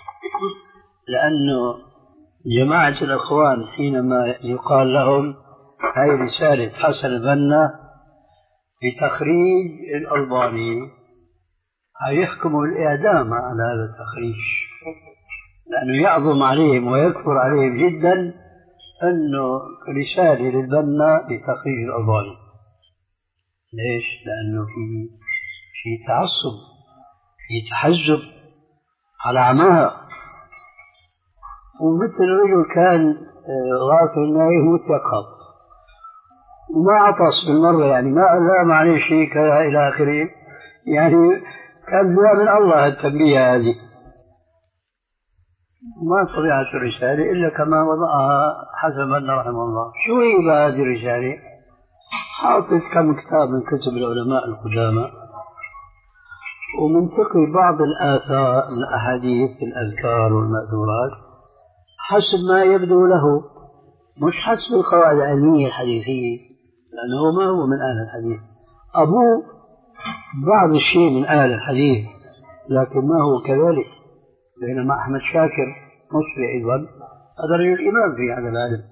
لأنه جماعة الأخوان حينما يقال لهم هاي رسالة حسن البنا بتخريج الألباني هيحكموا الإعدام على هذا التخريج، لأنه يعظم عليهم ويكثر عليهم جدا أنه رسالة للبنا بتخريج الألباني. ليش؟ لأنه في في تعصب، في تحزب على عماها، ومثل رجل كان غافل انه يموت يقهر وما عطس بالمرة، يعني ما ألام عليه شيء كذا إلى آخره، يعني كان دعاء من الله التنبيه هذه. ما طبيعة الرسالة إلا كما وضعها حسن البنا رحمه الله. شو هي بقى هذه الرسالة؟ حاطط كم كتاب من كتب العلماء القدامى، ومنتقي بعض الآثار الأحاديث الأذكار والمأثورات حسب ما يبدو له، مش حسب القواعد العلمية الحديثية، لأنه ما هو من أهل الحديث. أبوه بعض الشيء من أهل الحديث لكن ما هو كذلك، بينما أحمد شاكر مصري أيضا هذا رجل إمام في هذا العلم.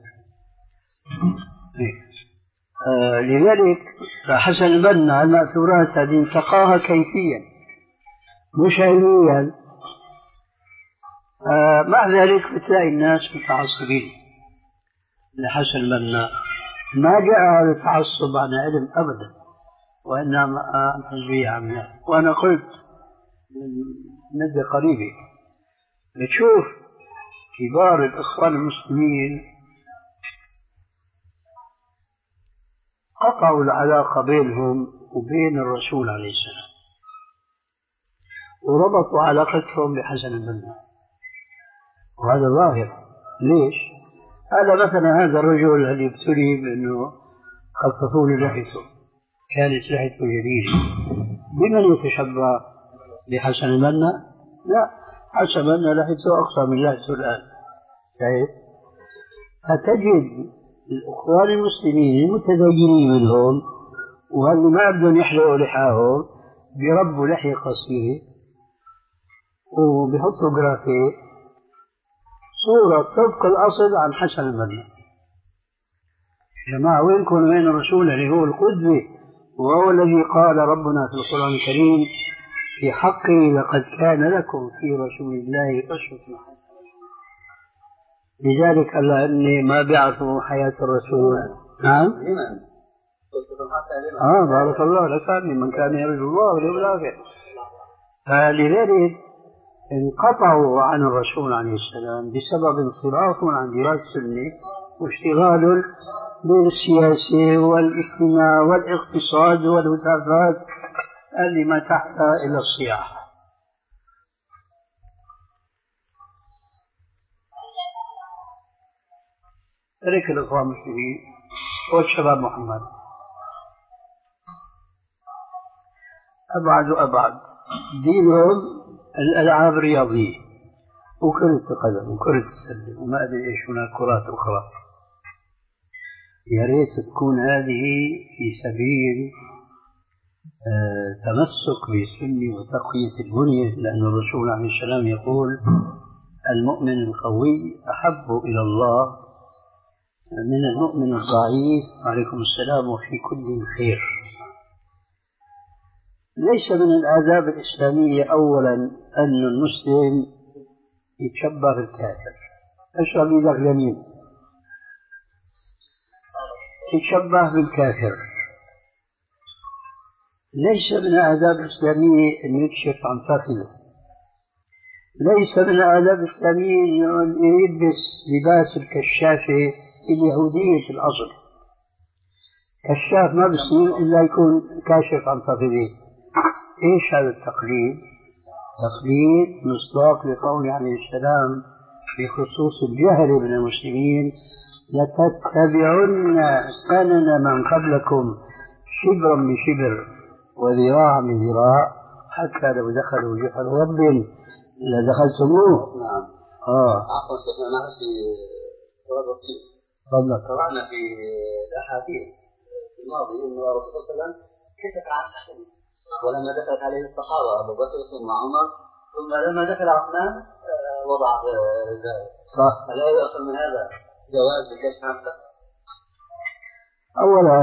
آه لذلك حسن البنا المأثورات هذه انتقاها كيفيا مش علميا. آه مع ذلك بتلاقي الناس متعصبين لحسن البنا. ما جاء هذا التعصب عن علم أبدا، وإنما عن حزبية عمياء. وأنا قلت من مدة قريبة بتشوف كبار الإخوان المسلمين قطعوا العلاقة بينهم وبين الرسول عليه السلام، وربطوا علاقتهم بحسن البنا، وهذا ظاهر. ليش؟ هذا مثلا هذا الرجل اللي ابتلي بأنه خففوا له لحيته، كانت لحيته جديدة، بمن يتشبه؟ بحسن البنا؟ لا، حسن البنا لحيته أقصى من لحيته الآن. شايف؟ فتجد الإخوان المسلمين المتدينين منهم وهل ما بدهم يحلقوا لحاهم بيربوا لحية قصيرة وبيحطوا جرافيك صورة طبق الأصل عن حسن البنا. يا جماعة وينكم وين الرسول اللي هو القدوة، وهو الذي قال ربنا في القرآن الكريم في حقه لقد كان لكم في رسول الله أسوة حسنة. لذلك قال أني ما بعثوا حياة الرسول. نعم. آه بارك الله لك من كان يرجو الله واليوم الآخر. فلذلك انقطعوا عن الرسول عليه السلام بسبب انصرافهم عن دراسة السنة واشتغال بالسياسة والاجتماع والاقتصاد والوزارات اللي ما تحتها إلى الصياح. ترك الإخوان المسلمين والشباب محمد أبعد وأبعد. دينهم الألعاب الرياضية وكرة القدم وكرة السلة وما أدري إيش هناك كرات أخرى. يا ريت تكون هذه في سبيل آه تمسك بالسنة وتقوية البنية، لأن الرسول عليه السلام يقول المؤمن القوي أحب إلى الله من المؤمن الضعيف عليكم السلام وفي كل خير. ليس من الآداب الإسلامية أولا أن المسلم يتشبه بالكافر. اشرب إيدك اليمين، يتشبه بالكافر. ليس من الآداب الإسلامية أن يكشف عن فخذه. ليس من الآداب الإسلامية أن يلبس لباس الكشافة اليهودية في الأصل. كشاف ما بصير إلا يكون كاشف عن فخذه. إيش هذا التقليد؟ تقليد مصداق لقول عليه السلام بخصوص الجهل من المسلمين لتتبعن سنن من قبلكم شبرا بشبر وذراعا بذراع حتى لو دخلوا جحر رب لدخلتموه. نعم. آه. عفوا شيخنا ما في ورد فيه. تفضل. قرأنا في الأحاديث في الماضي أن الرسول صلى الله عليه وسلم كشف عن فخذه، ولما دخلت عليه الصحابة أبو بكر ثم عمر ثم لما دخل عثمان وضع ذلك. صح. فلا يؤخذ من هذا جواز الكشف عن فخذه. أولا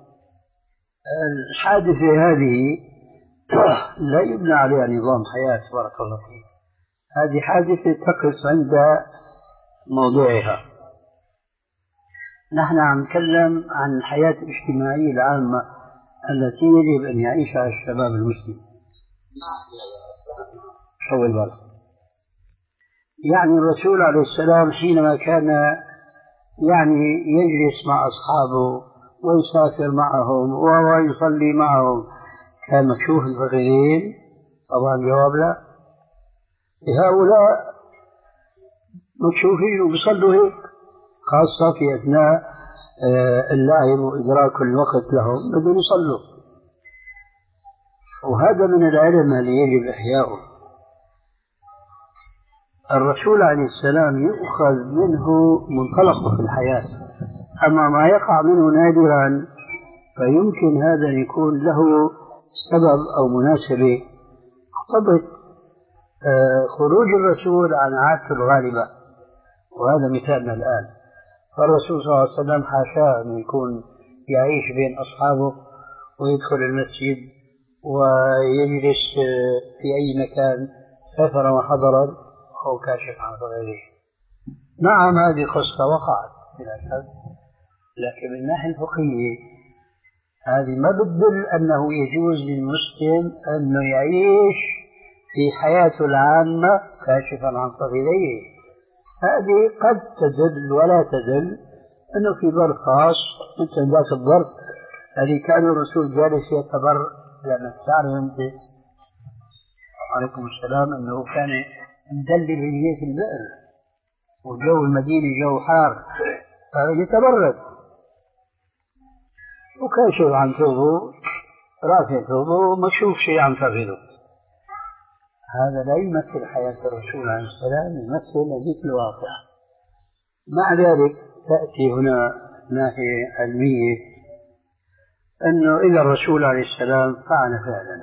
الحادثة هذه لا يبنى عليها نظام حياة بارك الله فيك. هذه حادثة تقف عند موضوعها. نحن عم نتكلم عن الحياة الاجتماعية العامة التي يجب أن يعيشها الشباب المسلم. أول بالك. يعني الرسول عليه السلام حينما كان يعني يجلس مع أصحابه ويسافر معهم ويصلي معهم كان مكشوف الفخذين؟ طبعا جواب لا. هؤلاء مكشوفين وبيصلوا هيك، خاصة في أثناء اللعب وإدراك الوقت لهم بدهم يصلوا، وهذا من العلم اللي يجب إحياؤه. الرسول عليه السلام يؤخذ منه منطلقه في الحياة، أما ما يقع منه نادرا فيمكن هذا أن يكون له سبب أو مناسبة اقتضت خروج الرسول عن عادته الغالبة، وهذا مثالنا الآن. فالرسول صلى الله عليه وسلم حاشاه أن يكون يعيش بين أصحابه ويدخل المسجد ويجلس في أي مكان سافر وحضر أو كاشف عن غيره. نعم هذه قصة وقعت بلا شك، لكن من الناحية الفقهية هذه ما بتدل أنه يجوز للمسلم أنه يعيش في حياته العامة كاشفا عن صغيريه. هذه قد تدل ولا تدل أنه في ظرف خاص مثل ذاك الظرف الذي كان الرسول جالس يتبر، لأنك تعرف أنت عليكم السلام أنه كان مدلل رجليه في البئر وجو المدينة جو حار فيتبرد، وكاشف عن ثوبه رافع ثوبه مكشوف شيء عن فخذه. هذا لا يمثل حياة الرسول عليه السلام، يمثل هذيك الواقع. مع ذلك تأتي هنا ناحية علمية أنه إذا الرسول عليه السلام فعل فعلا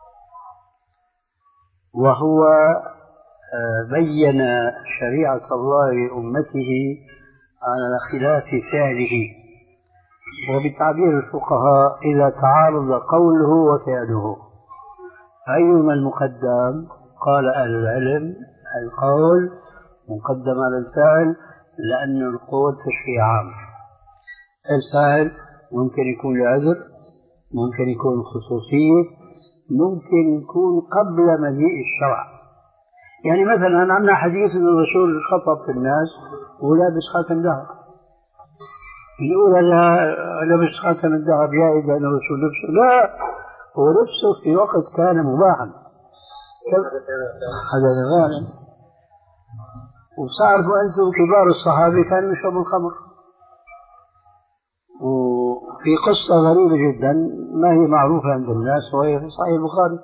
وهو بين شريعة الله لأمته على خلاف فعله، وبتعبير الفقهاء إذا تعارض قوله وفعله أيهما المقدم؟ قال أهل العلم القول مقدم على الفعل، لأن القول تشريع عام. الفعل ممكن يكون لعذر، ممكن يكون خصوصية، ممكن يكون قبل مجيء الشرع. يعني مثلا عندنا حديث أن الرسول خطب في الناس ولابس خاتم ذهب، يقول لا لبس خاتم الذهب جائز لأن الرسول لبسه؟ لا، هو لبسه في وقت كان مباحا، هذا غالب. وبتعرفوا أنتم كبار الصحابة كانوا يشربوا الخمر. وفي قصة غريبة جدا ما هي معروفة عند الناس وهي في صحيح البخاري،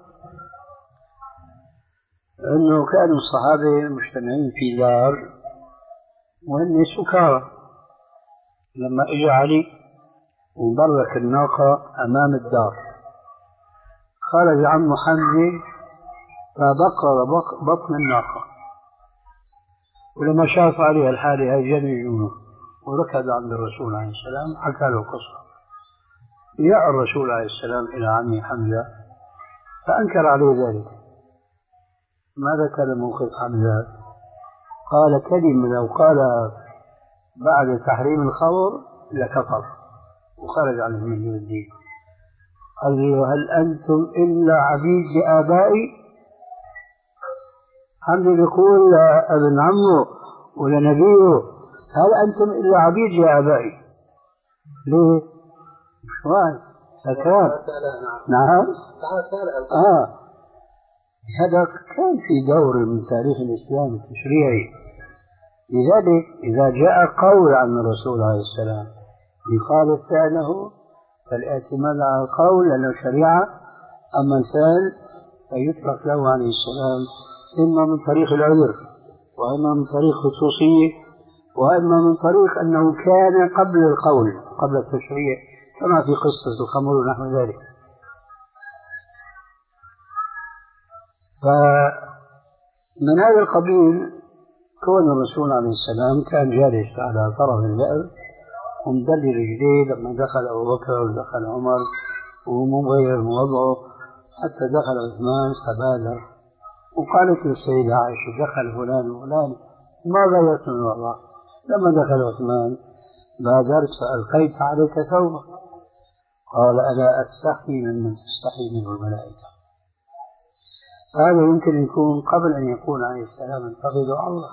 أنه كانوا الصحابة مجتمعين في دار وهن سكارى، لما إجا علي وبرك الناقة أمام الدار خرج عمه حمزة فبقر بطن الناقة، ولما شاف عليها الحالة هاي جن جنونه وركض عند الرسول عليه السلام حكى له القصة. جاء الرسول عليه السلام إلى عمه حمزة فأنكر عليه ذلك. ماذا كان موقف حمزة؟ قال كلمة لو قال بعد تحريم الخمر لكفر وخرج عن المله والدين. قال له هل أنتم إلا عبيد لآبائي؟ حمزة يقول لابن عمه ولنبيه هل أنتم إلا عبيد لآبائي؟ ليه؟ مش واعي سكران. نعم آه هذا كان في دور من تاريخ الإسلام التشريعي. لذلك إذا جاء قول عن الرسول عليه السلام يخالف فعله فالاعتماد على القول لأنه شريعة، أما الفعل فيترك له عليه السلام إما من طريق العذر وإما من طريق خصوصية وإما من طريق أنه كان قبل القول قبل التشريع، كما في قصة الخمر ونحو ذلك. فمن هذا القبيل كون الرسول عليه السلام كان جالس على طرف البئر ومدلي رجليه لما دخل أبو بكر ودخل عمر ومغير وضعه حتى دخل عثمان فبادر وقالت للسيدة عائشة دخل فلان وفلان ما غيرت من وضعه. لما دخل عثمان بادرت فألقيت عليك ثوبك قال ألا أستحي ممن تستحي منه الملائكة. هذا يمكن يكون قبل أن يكون عليه السلام انتقد الله،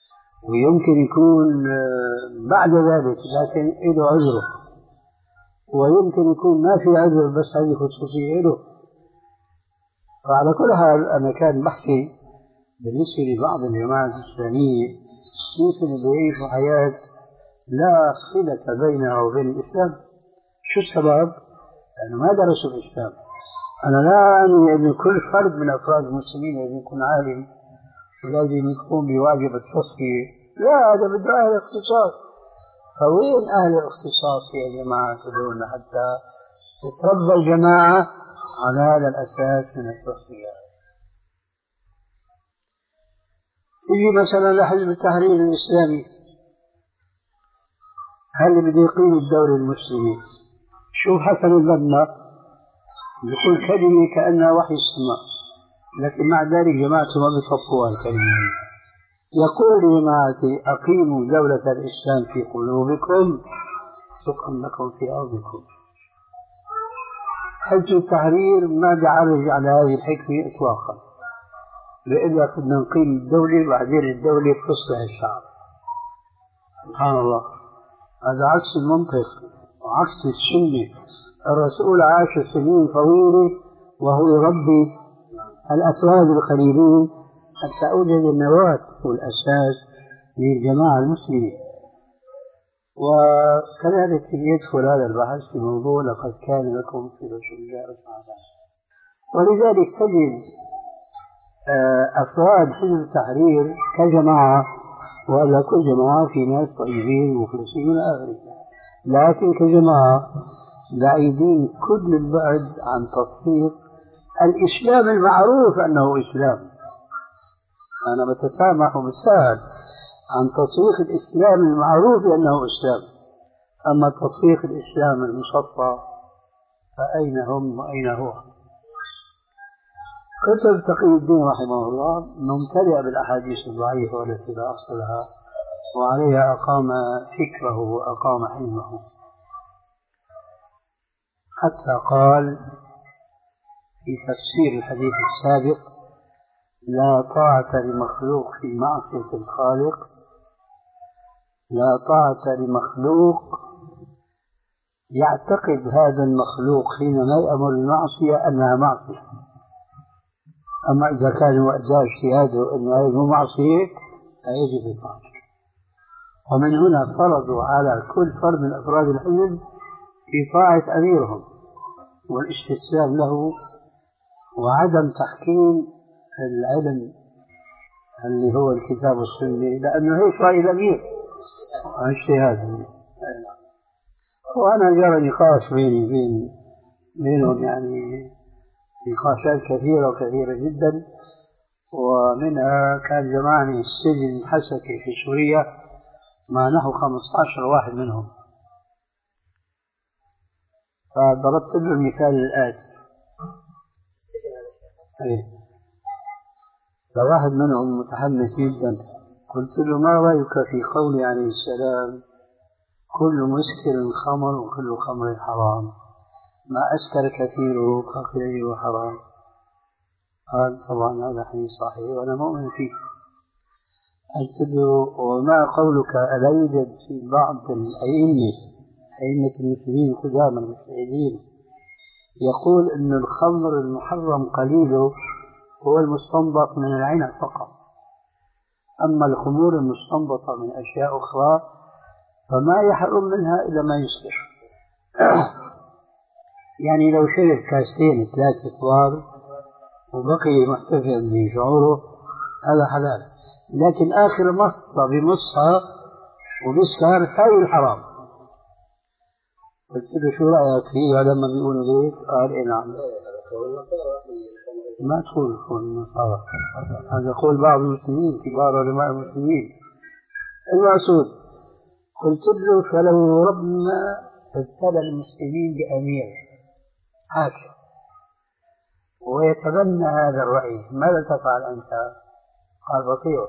ويمكن يكون بعد ذلك لكن له عذره. ويمكن يكون ما في عذر بس هذه خصوصية له. فعلى كل حال أنا كان بحكي بالنسبة لبعض الجماعات الإسلامية كيف بيعيشوا حياة لا صلة بينها وبين الإسلام. شو السبب؟ لأنه ما درسوا الإسلام. أنا لا أعني أن كل فرد من أفراد المسلمين لازم يكون عالم ولازم يقوم بواجب التصفية، لا، هذا بده أهل اختصاص. فوين أهل الاختصاص يا جماعة تدعون حتى تتربى الجماعة على هذا الأساس من التصفية؟ تجي مثلا لحزب التحرير الإسلامي، هل بده يقيم الدولة المسلمة؟ شوف حسن البنا يقول كلمة كأنها وحي السماء، لكن مع ذلك جماعته ما بيصفوها الكلمة. يقول لجماعتي أقيموا دولة الإسلام في قلوبكم سكن لكم في أرضكم. حزب التحرير ما بيعرج على هذه الحكمة إطلاقا، لإلا كنا نقيم الدولة وبعدين الدولة تصلح الشعب. سبحان الله، هذا عكس المنطق وعكس السنة. الرسول عاش سنين طويلة وهو يربي الأفراد القليلين حتى أوجد النواة والأساس للجماعة المسلمة. وكذلك يدخل هذا البحث في موضوع لقد كان لكم في رسول الله أسوة حسنة. ولذلك تجد أفراد حزب التحرير كجماعة، ولا كل جماعة في ناس طيبين مخلصين إلى آخره، لكن كجماعة بعيدين كل البعد عن تطبيق الإسلام المعروف أنه إسلام. أنا بتسامح وبساعد عن تطبيق الإسلام المعروف أنه إسلام، أما تطبيق الإسلام المصفى فأين هم وأين هو؟ كتب تقي الدين رحمه الله ممتلئ بالأحاديث الضعيفة التي لا أصل لها، وعليها أقام فكره وأقام حلمه، حتى قال في تفسير الحديث السابق: لا طاعة لمخلوق في معصية الخالق، لا طاعة لمخلوق يعتقد هذا المخلوق حينما يأمر المعصية أنها معصية، أما إذا كان وأداء اجتهاده أن هذه معصية فيجب الطاعة. ومن هنا فرضوا على كل فرد من أفراد الحزب في طاعة أميرهم والاستسلام له وعدم تحكيم العلم اللي هو الكتاب والسنة، لأنه هيك رأي الأمير اجتهاد. وأنا جرى نقاش بيني وبين بينهم، يعني نقاشات كثيرة وكثيرة جدا، ومنها كان جمعني السجن الحسكي في سوريا مع نحو خمسة عشر واحد منهم. فضربت له المثال الآتي: فواحد منهم متحمس جدا، قلت له: ما رأيك في قول عليه السلام: كل مسكر خمر وكل خمر حرام، ما أسكر كثيره فقليله حرام؟ قال: طبعا هذا حديث صحيح وأنا مؤمن فيه. قلت له: وما قولك ألا يوجد في بعض الأئمة أئمة المسلمين القدامى المجتهدين يقول أن الخمر المحرم قليله هو المستنبط من العنب فقط، أما الخمور المستنبطة من أشياء أخرى فما يحرم منها إلا ما يسكر. يعني لو شرب كاسين ثلاثة كبار وبقي محتفظ بشعوره هذا حلال، لكن آخر مصة بمصها وبسكر هاي الحرام. قلت له: شو رأيك فيه لما بيقولوا ليك؟ قال: إيه نعم. ما تقول قول النصارى، هذا قول بعض المسلمين كبار علماء المسلمين. المقصود قلت له: فلو ربنا ابتلى المسلمين بأمير حاكم ويتبنى هذا الرأي ماذا تفعل أنت؟ قال: بطيعه.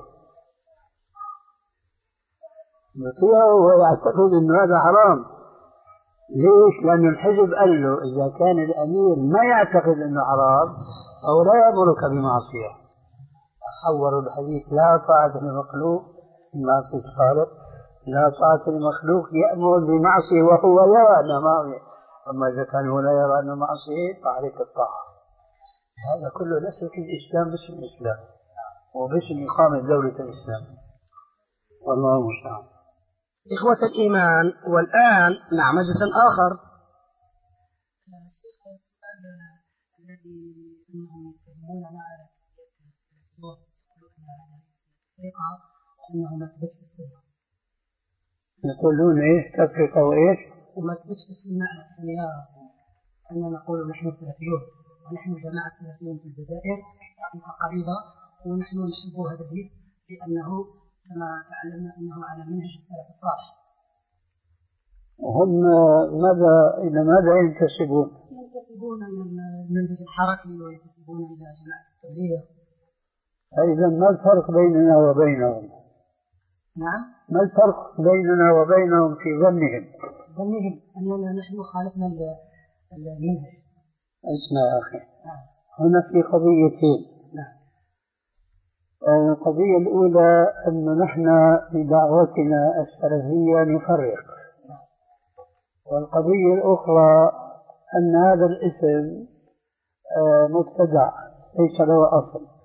بطيعه ويعتقد أن هذا حرام. ليش؟ لأن الحزب قال له إذا كان الأمير ما يعتقد أنه حرام أو لا يأمرك بمعصية. حوروا الحديث: لا طاعة لمخلوق في معصية الخالق، لا طاعة لمخلوق يأمر بمعصية وهو يرى أنها معصية. أما إذا كان هو لا يرى أنه معصية فعليك الطاعة. هذا كله نسلك الإسلام باسم الإسلام وباسم إقامة دولة الإسلام. والله المستعان. إخوة الإيمان، والآن مع مجلس آخر. الشيخ السؤال الذي أنهم يتكلمون على يقولون التفرقة وأنه ما تثبتش في السنة. يقولون إيش تفرقة وإيش؟ وما تثبتش في السنة أن نقول نحن سلفيون ونحن جماعة سلفيون في الجزائر حقيقة قريبة، ونحن نحب هذا الاسم لأنه كما تعلمنا أنه على منهج السلف الصالح. وهم ماذا إلى ماذا ينتسبون؟ ينتسبون إلى المنهج الحركي وينتسبون إلى جماعة التبليغ. إذا ما الفرق بيننا وبينهم؟ نعم. ما الفرق بيننا وبينهم في ظنهم؟ ظنهم أننا نحن خالفنا المنهج. اسمع يا أخي. نعم. هنا في قضيتين. نعم. القضية الأولى أن نحن بدعوتنا السلفية نفرق. نعم. والقضية الأخرى أن هذا الاسم مبتدع ليس له أصل.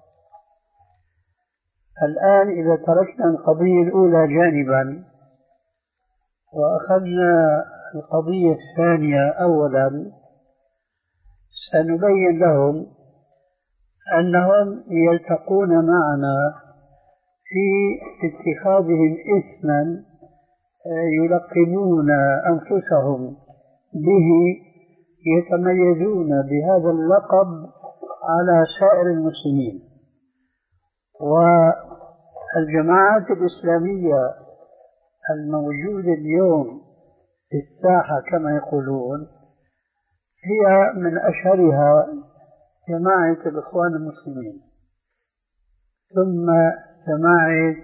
الآن إذا تركنا القضية الأولى جانبا وأخذنا القضية الثانية أولا، سنبين لهم أنهم يلتقون معنا في اتخاذهم اسما يلقنون أنفسهم به، يتميزون بهذا اللقب على سائر المسلمين. والجماعات الإسلامية الموجودة اليوم في الساحة كما يقولون هي من أشهرها جماعة الإخوان المسلمين، ثم جماعة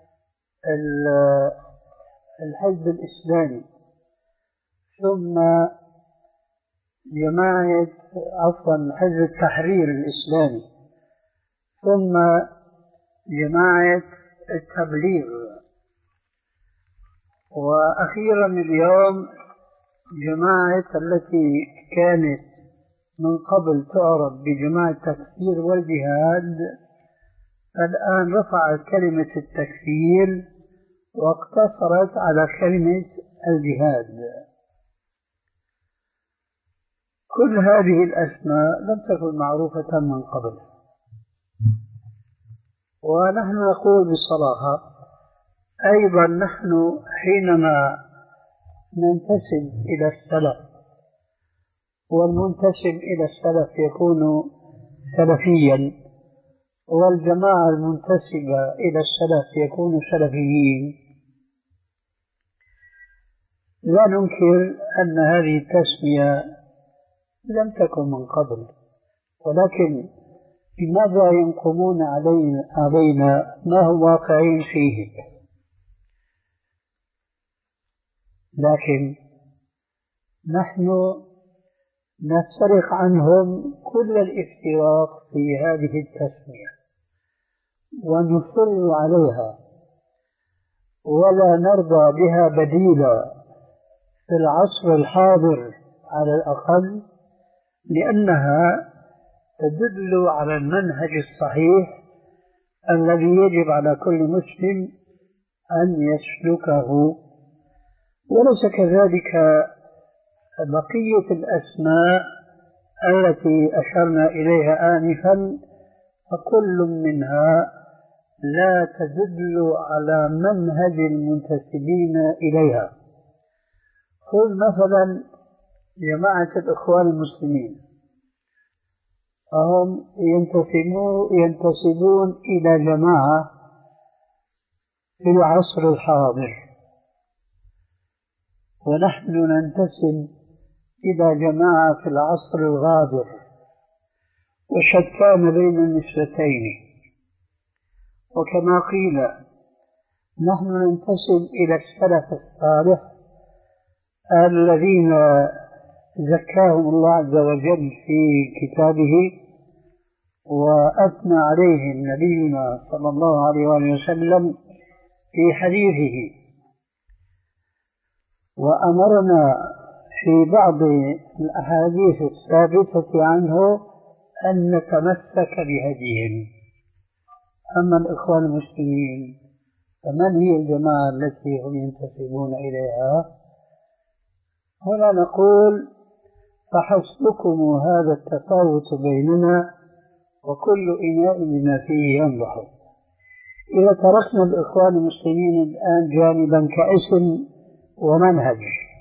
الحزب الإسلامي، ثم جماعة عفوا حزب التحرير الإسلامي، ثم جماعة التبليغ، وأخيرا اليوم جماعة التي كانت من قبل تعرف بجماعة التكفير والجهاد، الآن رفعت كلمة التكفير واقتصرت على كلمة الجهاد. كل هذه الأسماء لم تكن معروفة من قبل، ونحن نقول بصراحة أيضا نحن حينما ننتسب إلى السلف، والمنتسب إلى السلف يكون سلفيا، والجماعة المنتسبة إلى السلف يكون سلفيين، لا ننكر أن هذه التسمية لم تكن من قبل، ولكن لماذا ينقمون علينا, علينا ما هم واقعين فيه؟ لكن نحن نفترق عنهم كل الافتراق في هذه التسمية ونصر عليها، ولا نرضى بها بديلا في العصر الحاضر على الأقل، لأنها تدل على المنهج الصحيح الذي يجب على كل مسلم أن يسلكه، وليس كذلك بقية الأسماء التي أشرنا إليها آنفا، فكل منها لا تدل على منهج المنتسبين إليها. خذ مثلا جماعة الإخوان المسلمين، فهم ينتسبون إلى جماعة في العصر الحاضر، ونحن ننتسب إلى جماعة في العصر الغابر، وشتان بين النسبتين. وكما قيل نحن ننتسب إلى السلف الصالح الذين زكاهم الله عز وجل في كتابه وأثنى عليهم نبينا صلى الله عليه وآله وسلم في حديثه، وأمرنا في بعض الأحاديث الثابتة عنه أن نتمسك بهديهم. أما الإخوان المسلمين فمن هي الجماعة التي هم ينتسبون إليها؟ هنا نقول فحسبكم هذا التفاوت بيننا وكل إناء بما فيه ينضح. إذا تركنا الإخوان المسلمين الآن جانبا كاسم ومنهج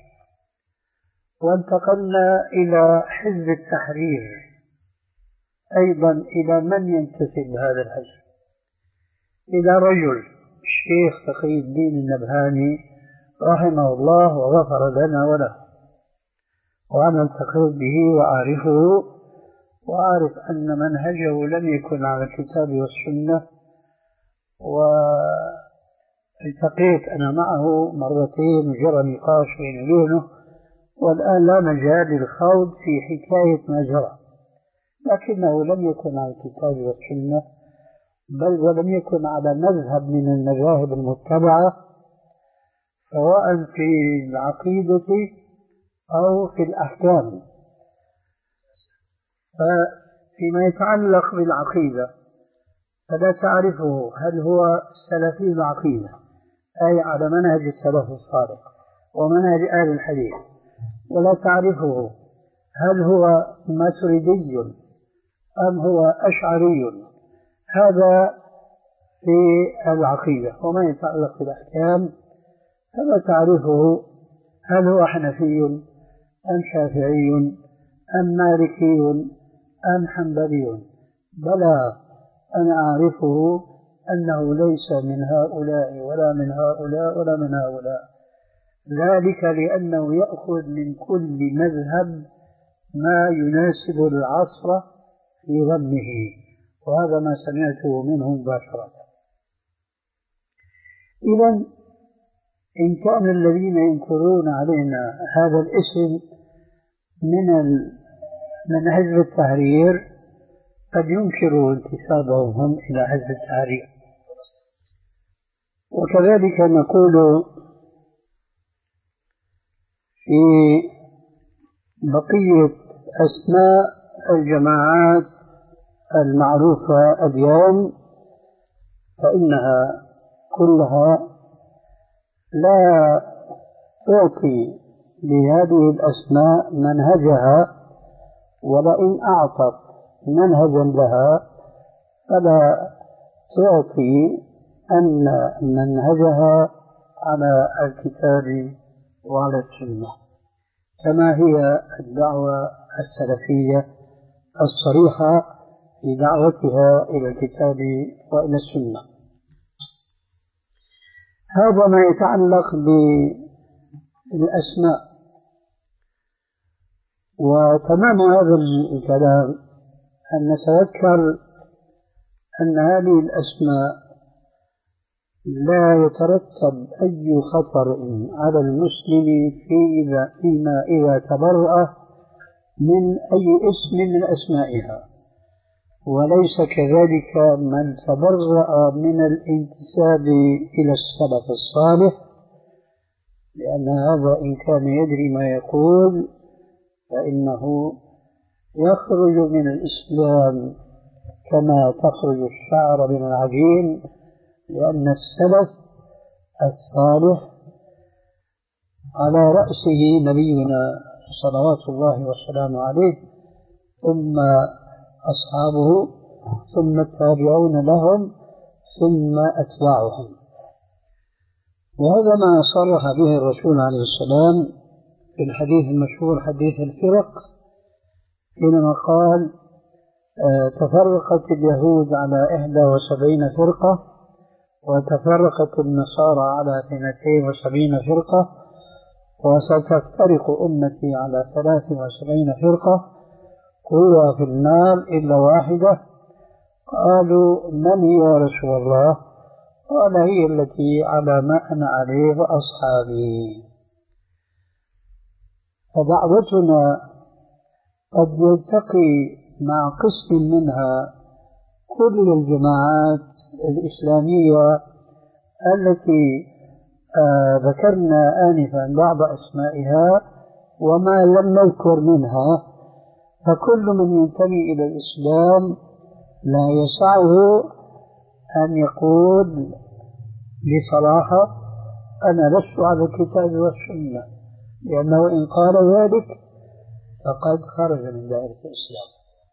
وانتقلنا إلى حزب التحرير أيضا، إلى من ينتسب هذا الحزب؟ إلى رجل الشيخ تقي الدين النبهاني رحمه الله وغفر لنا وله، وأنا التقيت به وأعرفه وأعرف أن منهجه لم يكن على الكتاب والسنة، والتقيت أنا معه مرتين وجرى نقاش بيني وبينه، والآن لا مجال للخوض في حكاية ما جرى، لكنه لم يكن على الكتاب والسنة، بل ولم يكن على مذهب من المذاهب المتبعة سواء في العقيدة أو في الأحكام. فيما يتعلق بالعقيدة فلا تعرفه هل هو سلفي العقيدة أي على منهج السلف الصالح ومنهج أهل الحديث، ولا تعرفه هل هو ماتريدي أم هو أشعري، هذا في العقيدة. وما يتعلق بالأحكام فلا تعرفه هل هو حنفي أم شافعي أم مالكي أم حنبلي، بلى أنا أعرفه أنه ليس من هؤلاء ولا من هؤلاء ولا من هؤلاء، ذلك لأنه يأخذ من كل مذهب ما يناسب العصر في ظنه، وهذا ما سمعته منه مباشرة. إذن إن كان الذين ينكرون علينا هذا الاسم من من حزب التحرير قد ينكروا انتسابهم هم إلى حزب التحرير. وكذلك نقول في بقية أسماء الجماعات المعروفة اليوم فإنها كلها لا تعطي لهذه الأسماء منهجها، ولئن أعطت منهجا لها فلا تعطي أن منهجها على الكتاب وعلى السنة، كما هي الدعوة السلفية الصريحة في دعوتها إلى الكتاب وإلى السنة. هذا ما يتعلق بالأسماء. وتمام هذا الكلام أن نتذكر أن هذه الأسماء لا يترتب أي خطر على المسلم فيما إذا تبرأ من أي اسم من أسمائها، وليس كذلك من تبرأ من الانتساب إلى السلف الصالح، لأن هذا إن كان يدري ما يقول فإنه يخرج من الإسلام كما تخرج الشعر من العجين، لأن السلف الصالح على رأسه نبينا صلوات الله والسلام عليه، ثم أصحابه، ثم التابعون لهم، ثم أتباعهم. وهذا ما صرح به الرسول عليه السلام في الحديث المشهور حديث الفرق، حينما قال تفرقت اليهود على إحدى وسبعين فرقة وتفرقت النصارى على اثنتين وسبعين فرقة وستفترق أمتي على ثلاث وسبعين فرقة كلها في النار إلا واحدة. قالوا من هي يا رسول الله؟ قال هي التي على ما أنا عليه وأصحابي. فدعوتنا قد يلتقي مع قسم منها كل الجماعات الإسلامية التي آه ذكرنا آنفا بعض أسمائها وما لم نذكر منها، فكل من ينتمي إلى الإسلام لا يسعه أن يقول بصراحة أنا لست على الكتاب والسنة، لأنه إن قال ذلك فقد خرج من دائرة الإسلام.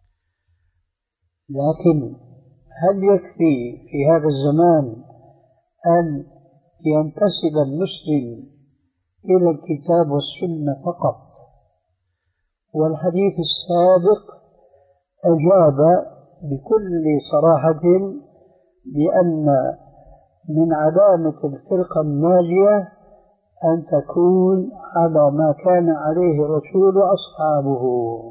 لكن هل يكفي في هذا الزمان أن ينتسب المسلم إلى الكتاب والسنة فقط؟ والحديث السابق أجاب بكل صراحة بأن من علامة الفرقة الناجية أن تكون على ما كان عليه الرسول وأصحابه.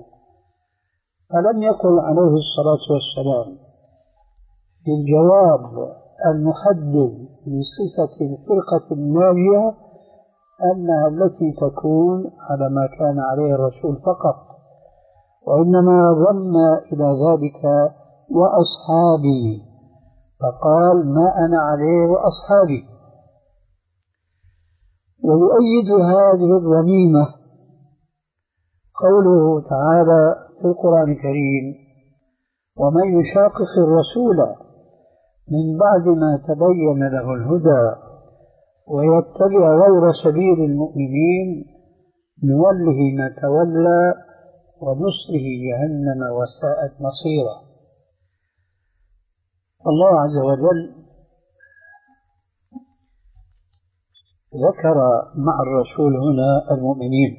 فلم يقل عليه الصلاة والسلام في الجواب المحدد لصفة الفرقة الناجية أنها التي تكون على ما كان عليه الرسول فقط، وإنما ضم إلى ذلك وأصحابي، فقال ما أنا عليه وأصحابي. ويؤيد هذه الضميمة قوله تعالى في القرآن الكريم ومن يشاقق الرسول من بعد ما تبين له الهدى ويتبع غير سبيل المؤمنين نوله ما تولى ونصله جهنم وساءت مصيرا. الله عز وجل ذكر مع الرسول هنا المؤمنين،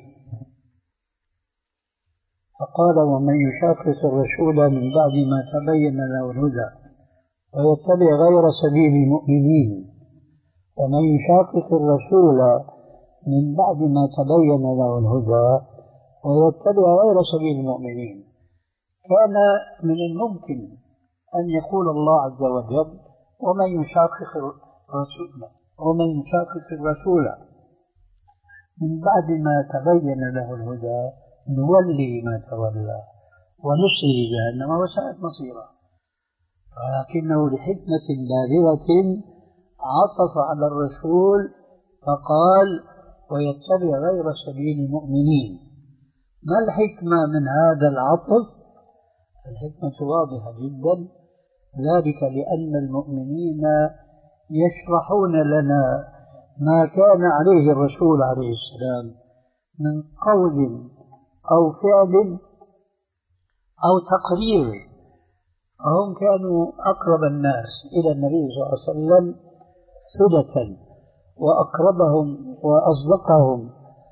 فقال ومن يشاقق الرسول من بعد ما تبين له الهدى ويتبع غير سبيل المؤمنين. ومن يشاقق الرسول من بعد ما تبين له الهدى ويتبع غير سبيل المؤمنين، كان من الممكن أن يقول الله عز وجل ومن يشاقق الرسول ومن يشاقق الرسول من بعد ما تبين له الهدى نولي ما تولى ونصله جهنم وساءت مصيرا. ولكنه لحكمة بالغة عطف على الرسول فقال ويتبع غير سبيل المؤمنين. ما الحكمة من هذا العطف؟ الحكمة واضحة جدا، ذلك لأن المؤمنين يشرحون لنا ما كان عليه الرسول عليه السلام من قول أو فعل أو تقرير. هم كانوا أقرب الناس إلى النبي صلى الله عليه وسلم صلة وأقربهم وأصدقهم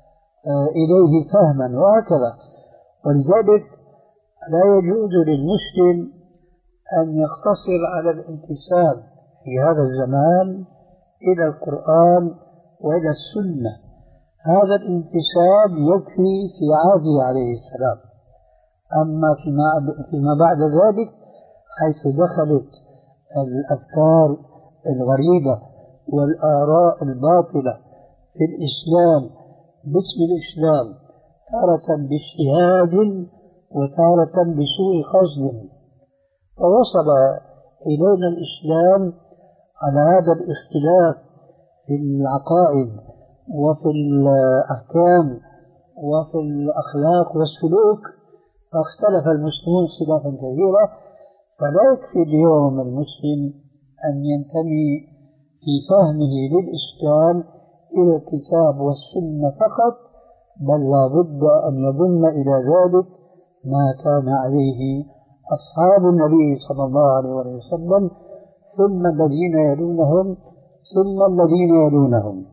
إليه فهما وهكذا، ولذلك لا يجوز للمسلم أن يقتصر على الانتساب في هذا الزمان إلى القرآن وإلى السنة. هذا الانتساب يكفي في عهده عليه السلام، أما فيما بعد ذلك حيث دخلت الأفكار الغريبة والآراء الباطلة في الإسلام باسم الإسلام، تارة باجتهاد وتارة بسوء قصد، فوصل إلينا الإسلام على هذا الاختلاف في العقائد وفي الأحكام وفي الأخلاق والسلوك، فاختلف المسلمون اختلافا كثيرا. فلا يكفي اليوم المسلم أن ينتمي في فهمه للإسلام إلى الكتاب والسنة فقط، بل لا بد أن يضم إلى ذلك ما كان عليه أصحاب النبي صلى الله عليه وسلم ثم الذين يلونهم ثم الذين يلونهم.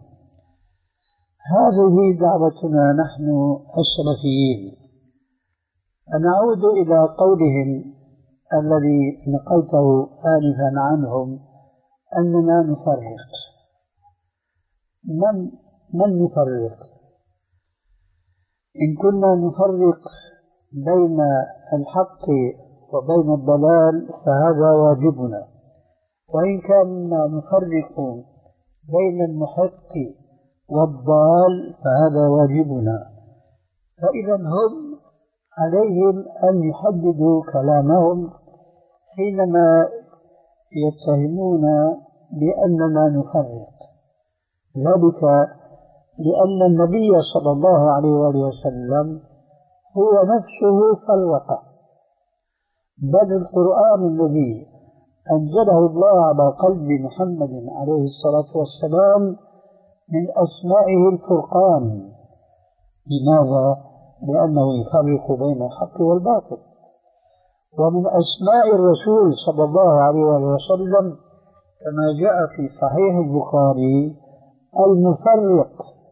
هذه دعوتنا نحن السلفيين. فنعود إلى قولهم الذي نقلته آنفا عنهم أننا نفرق. من من نفرق؟ إن كنا نفرق بين الحق وبين الضلال فهذا واجبنا، وإن كنا نفرق بين المحق والضال فهذا واجبنا. فإذا هم عليهم أن يحددوا كلامهم حينما يتهمون بأننا نفرق، ذلك لأن النبي صلى الله عليه وآله وسلم هو نفسه خلوقه، بل القرآن الذي أنزله الله على قلب محمد عليه الصلاة والسلام من أسمائه الفرقان. لماذا؟ لأنه يفرق بين الحق والباطل. ومن أسماء الرسول صلى الله عليه وسلم كما جاء في صحيح البخاري المفرق.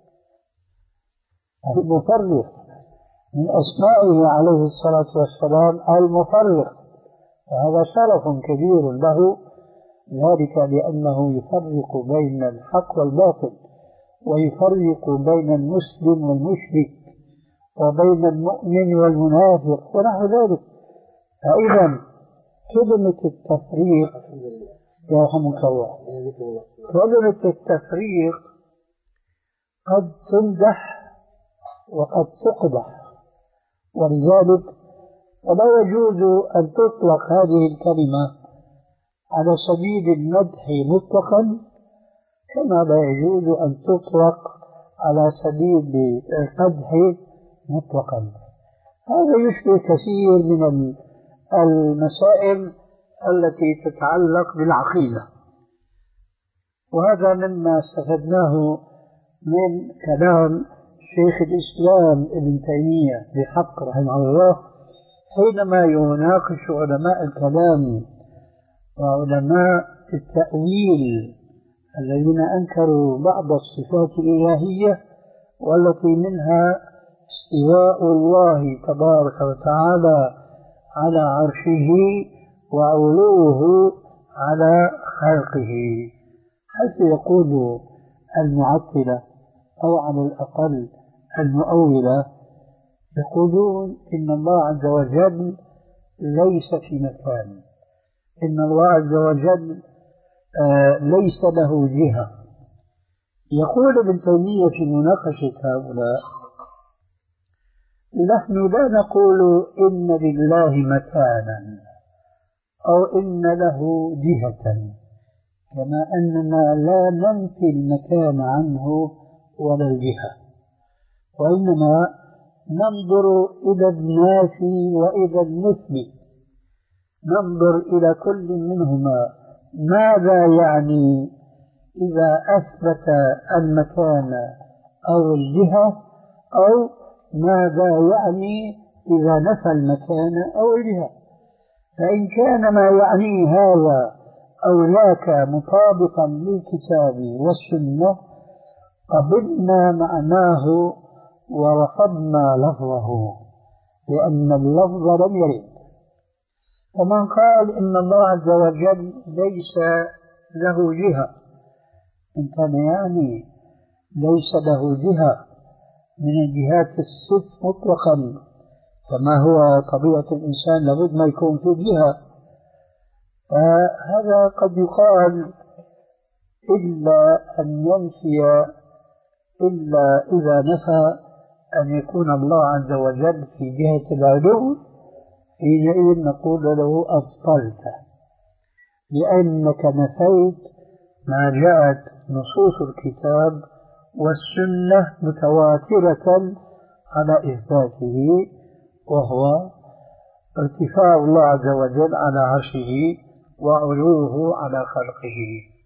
المفرق من أسمائه عليه الصلاة والسلام المفرق، وهذا شرف كبير له، ذلك لأنه يفرق بين الحق والباطل، ويفرق بين المسلم والمشرك، وبين المؤمن والمنافق ونحو ذلك. فإذا كلمة التفريق يرحمك الله، كلمة التفريق قد تمدح وقد تقبح، ولذلك ولا يجوز أن تطلق هذه الكلمة على سبيل المدح مطلقا، كما لا يجوز أن تطلق على سبيل القدح مطلقا. هذا يشبه كثير من المسائل التي تتعلق بالعقيدة، وهذا مما استفدناه من كلام شيخ الإسلام ابن تيمية بحق رحمه الله حينما يناقش علماء الكلام وعلماء التأويل الذين أنكروا بعض الصفات الإلهية، والتي منها استواء الله تبارك وتعالى على عرشه وعلوه على خلقه، حيث يقول المعطلة أو على الأقل المؤولة يقولون إن الله عز وجل ليس في مكان، إن الله عز وجل آه ليس له جهة. يقول ابن تيمية في مناقشة هؤلاء: نحن لا نقول إن لله مكانا أو إن له جهة، كما أننا لا ننفي المكان عنه ولا الجهة، وإنما ننظر إلى النافي وإلى المثبت، ننظر إلى كل منهما ماذا يعني إذا أثبت المكان أو الجهة، أو ماذا يعني إذا نفى المكان أو الجهة. فإن كان ما يعني هذا أو ذاك مطابقا للكتاب والسنة قبلنا معناه ورفضنا لفظه، لأن اللفظ لم يرد. ومن قال إن الله عز وجل ليس له جهة، إن كان يعني ليس له جهة من الجهات الست مطلقا، كما هو طبيعة الإنسان لابد ما يكون في جهة، فهذا قد يقال إلا أن ينفي، إلا إذا نفى أن يكون الله عز وجل في جهة العلو، حينئذ نقول له أبطلت، لأنك نفيت ما جاءت نصوص الكتاب والسنة متواترة على إثباته، وهو ارتفاع الله عز وجل على عرشه وعلوه على خلقه.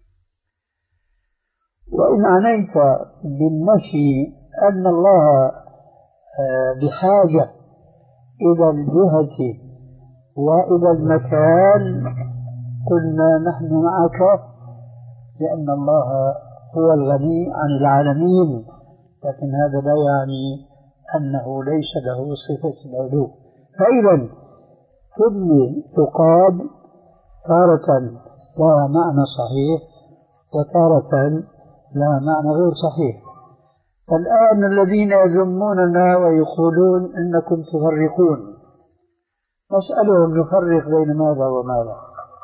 وإن عنيت بالنفي أن الله بحاجة إلى الجهة وإلى المكان، قلنا نحن معك، لأن الله هو الغني عن العالمين، لكن هذا لا يعني أنه ليس له صفة العلو. فإذا كل تقال تارة لا معنى صحيح وتارة لا معنى غير صحيح. الآن الذين يذموننا ويقولون إنكم تفرقون، نسألهم نفرق بين ماذا وماذا؟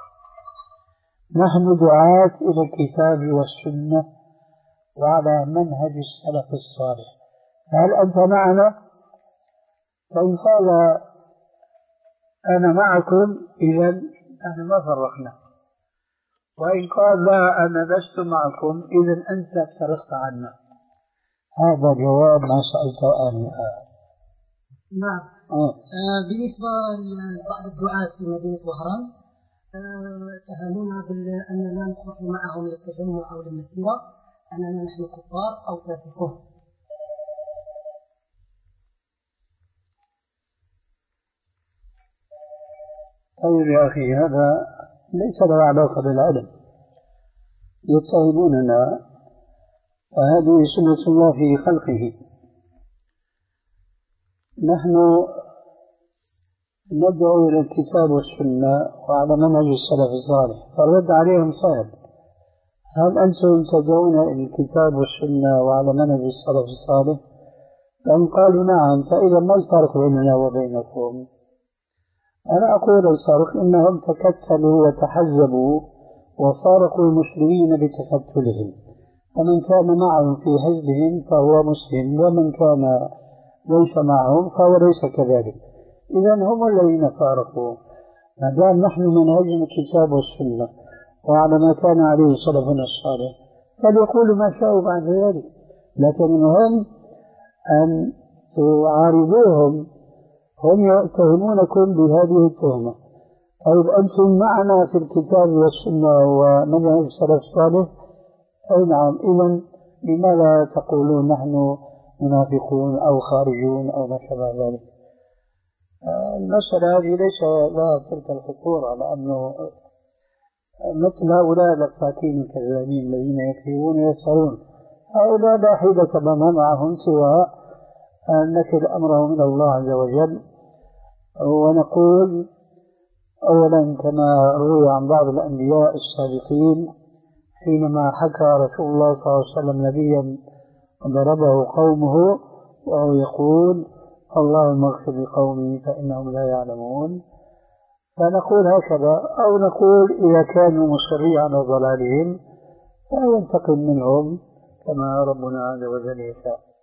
نحن دعاة إلى الكتاب والسنة وعلى منهج السلف الصالح، هل أنت معنا؟ فإن قال أنا معكم إذا نحن ما فرقنا، وإن قال لا أنا لست معكم إذا أنت افترقت عنا. هذا جواب ما سألته آنفا. نعم. آه. آه بالنسبة لبعض الدعاة في مدينة وهران آه اتهمونا بأن لا نخرج معهم للتجمع أو للمسيرة، أننا نحن كفار أو فاسقون. طيب يا أخي، هذا ليس له علاقة بالعلم. يتهموننا، وهذه سنة الله في خلقه. نحن ندعو إلى الكتاب والسنة وعلى منهج السلف الصالح، فالرد عليهم سهل: هل أنتم تدعون إلى الكتاب والسنة وعلى منهج السلف الصالح؟ فإن قالوا نعم، فإذا ما الفرق بيننا وبينكم؟ أنا أقول الفرق إنهم تكتلوا وتحزبوا وفارقوا المسلمين بتكتلهم، فمن كان معهم في حزبهم فهو مسلم، ومن كان ليس معهم فهو ليس كذلك. إذا هم الذين فارقوا. ما دام نحن منهجنا الكتاب والسنة وعلى ما كان عليه سلفنا الصالح فليقولوا ما شاءوا بعد ذلك، لكن هم أن تعارضوهم. هم يتهمونكم بهذه التهمة. طيب أنتم معنا في الكتاب والسنة ومنهج السلف الصالح؟ أي نعم. إذن لماذا تقولون نحن منافقون أو خارجون أو ما شابه ذلك؟ المسألة هذه ليس لها تلك الخطورة، لأنه مثل هؤلاء الفاكين الكذابين الذين يكذبون ويسهرون، هؤلاء لا حيلة لنا معهم سوى أن نكل أمره من الله عز وجل. ونقول أولا كما روي عن بعض الأنبياء السابقين حينما حكى رسول الله صلى الله عليه وسلم نبيا ضربه قومه وهو يقول: اللهم اغفر لقومي فإنهم لا يعلمون. فنقول هكذا، أو نقول إذا كانوا مصرين على ضلالهم فينتقم منهم كما ربنا عز وجل يشاء.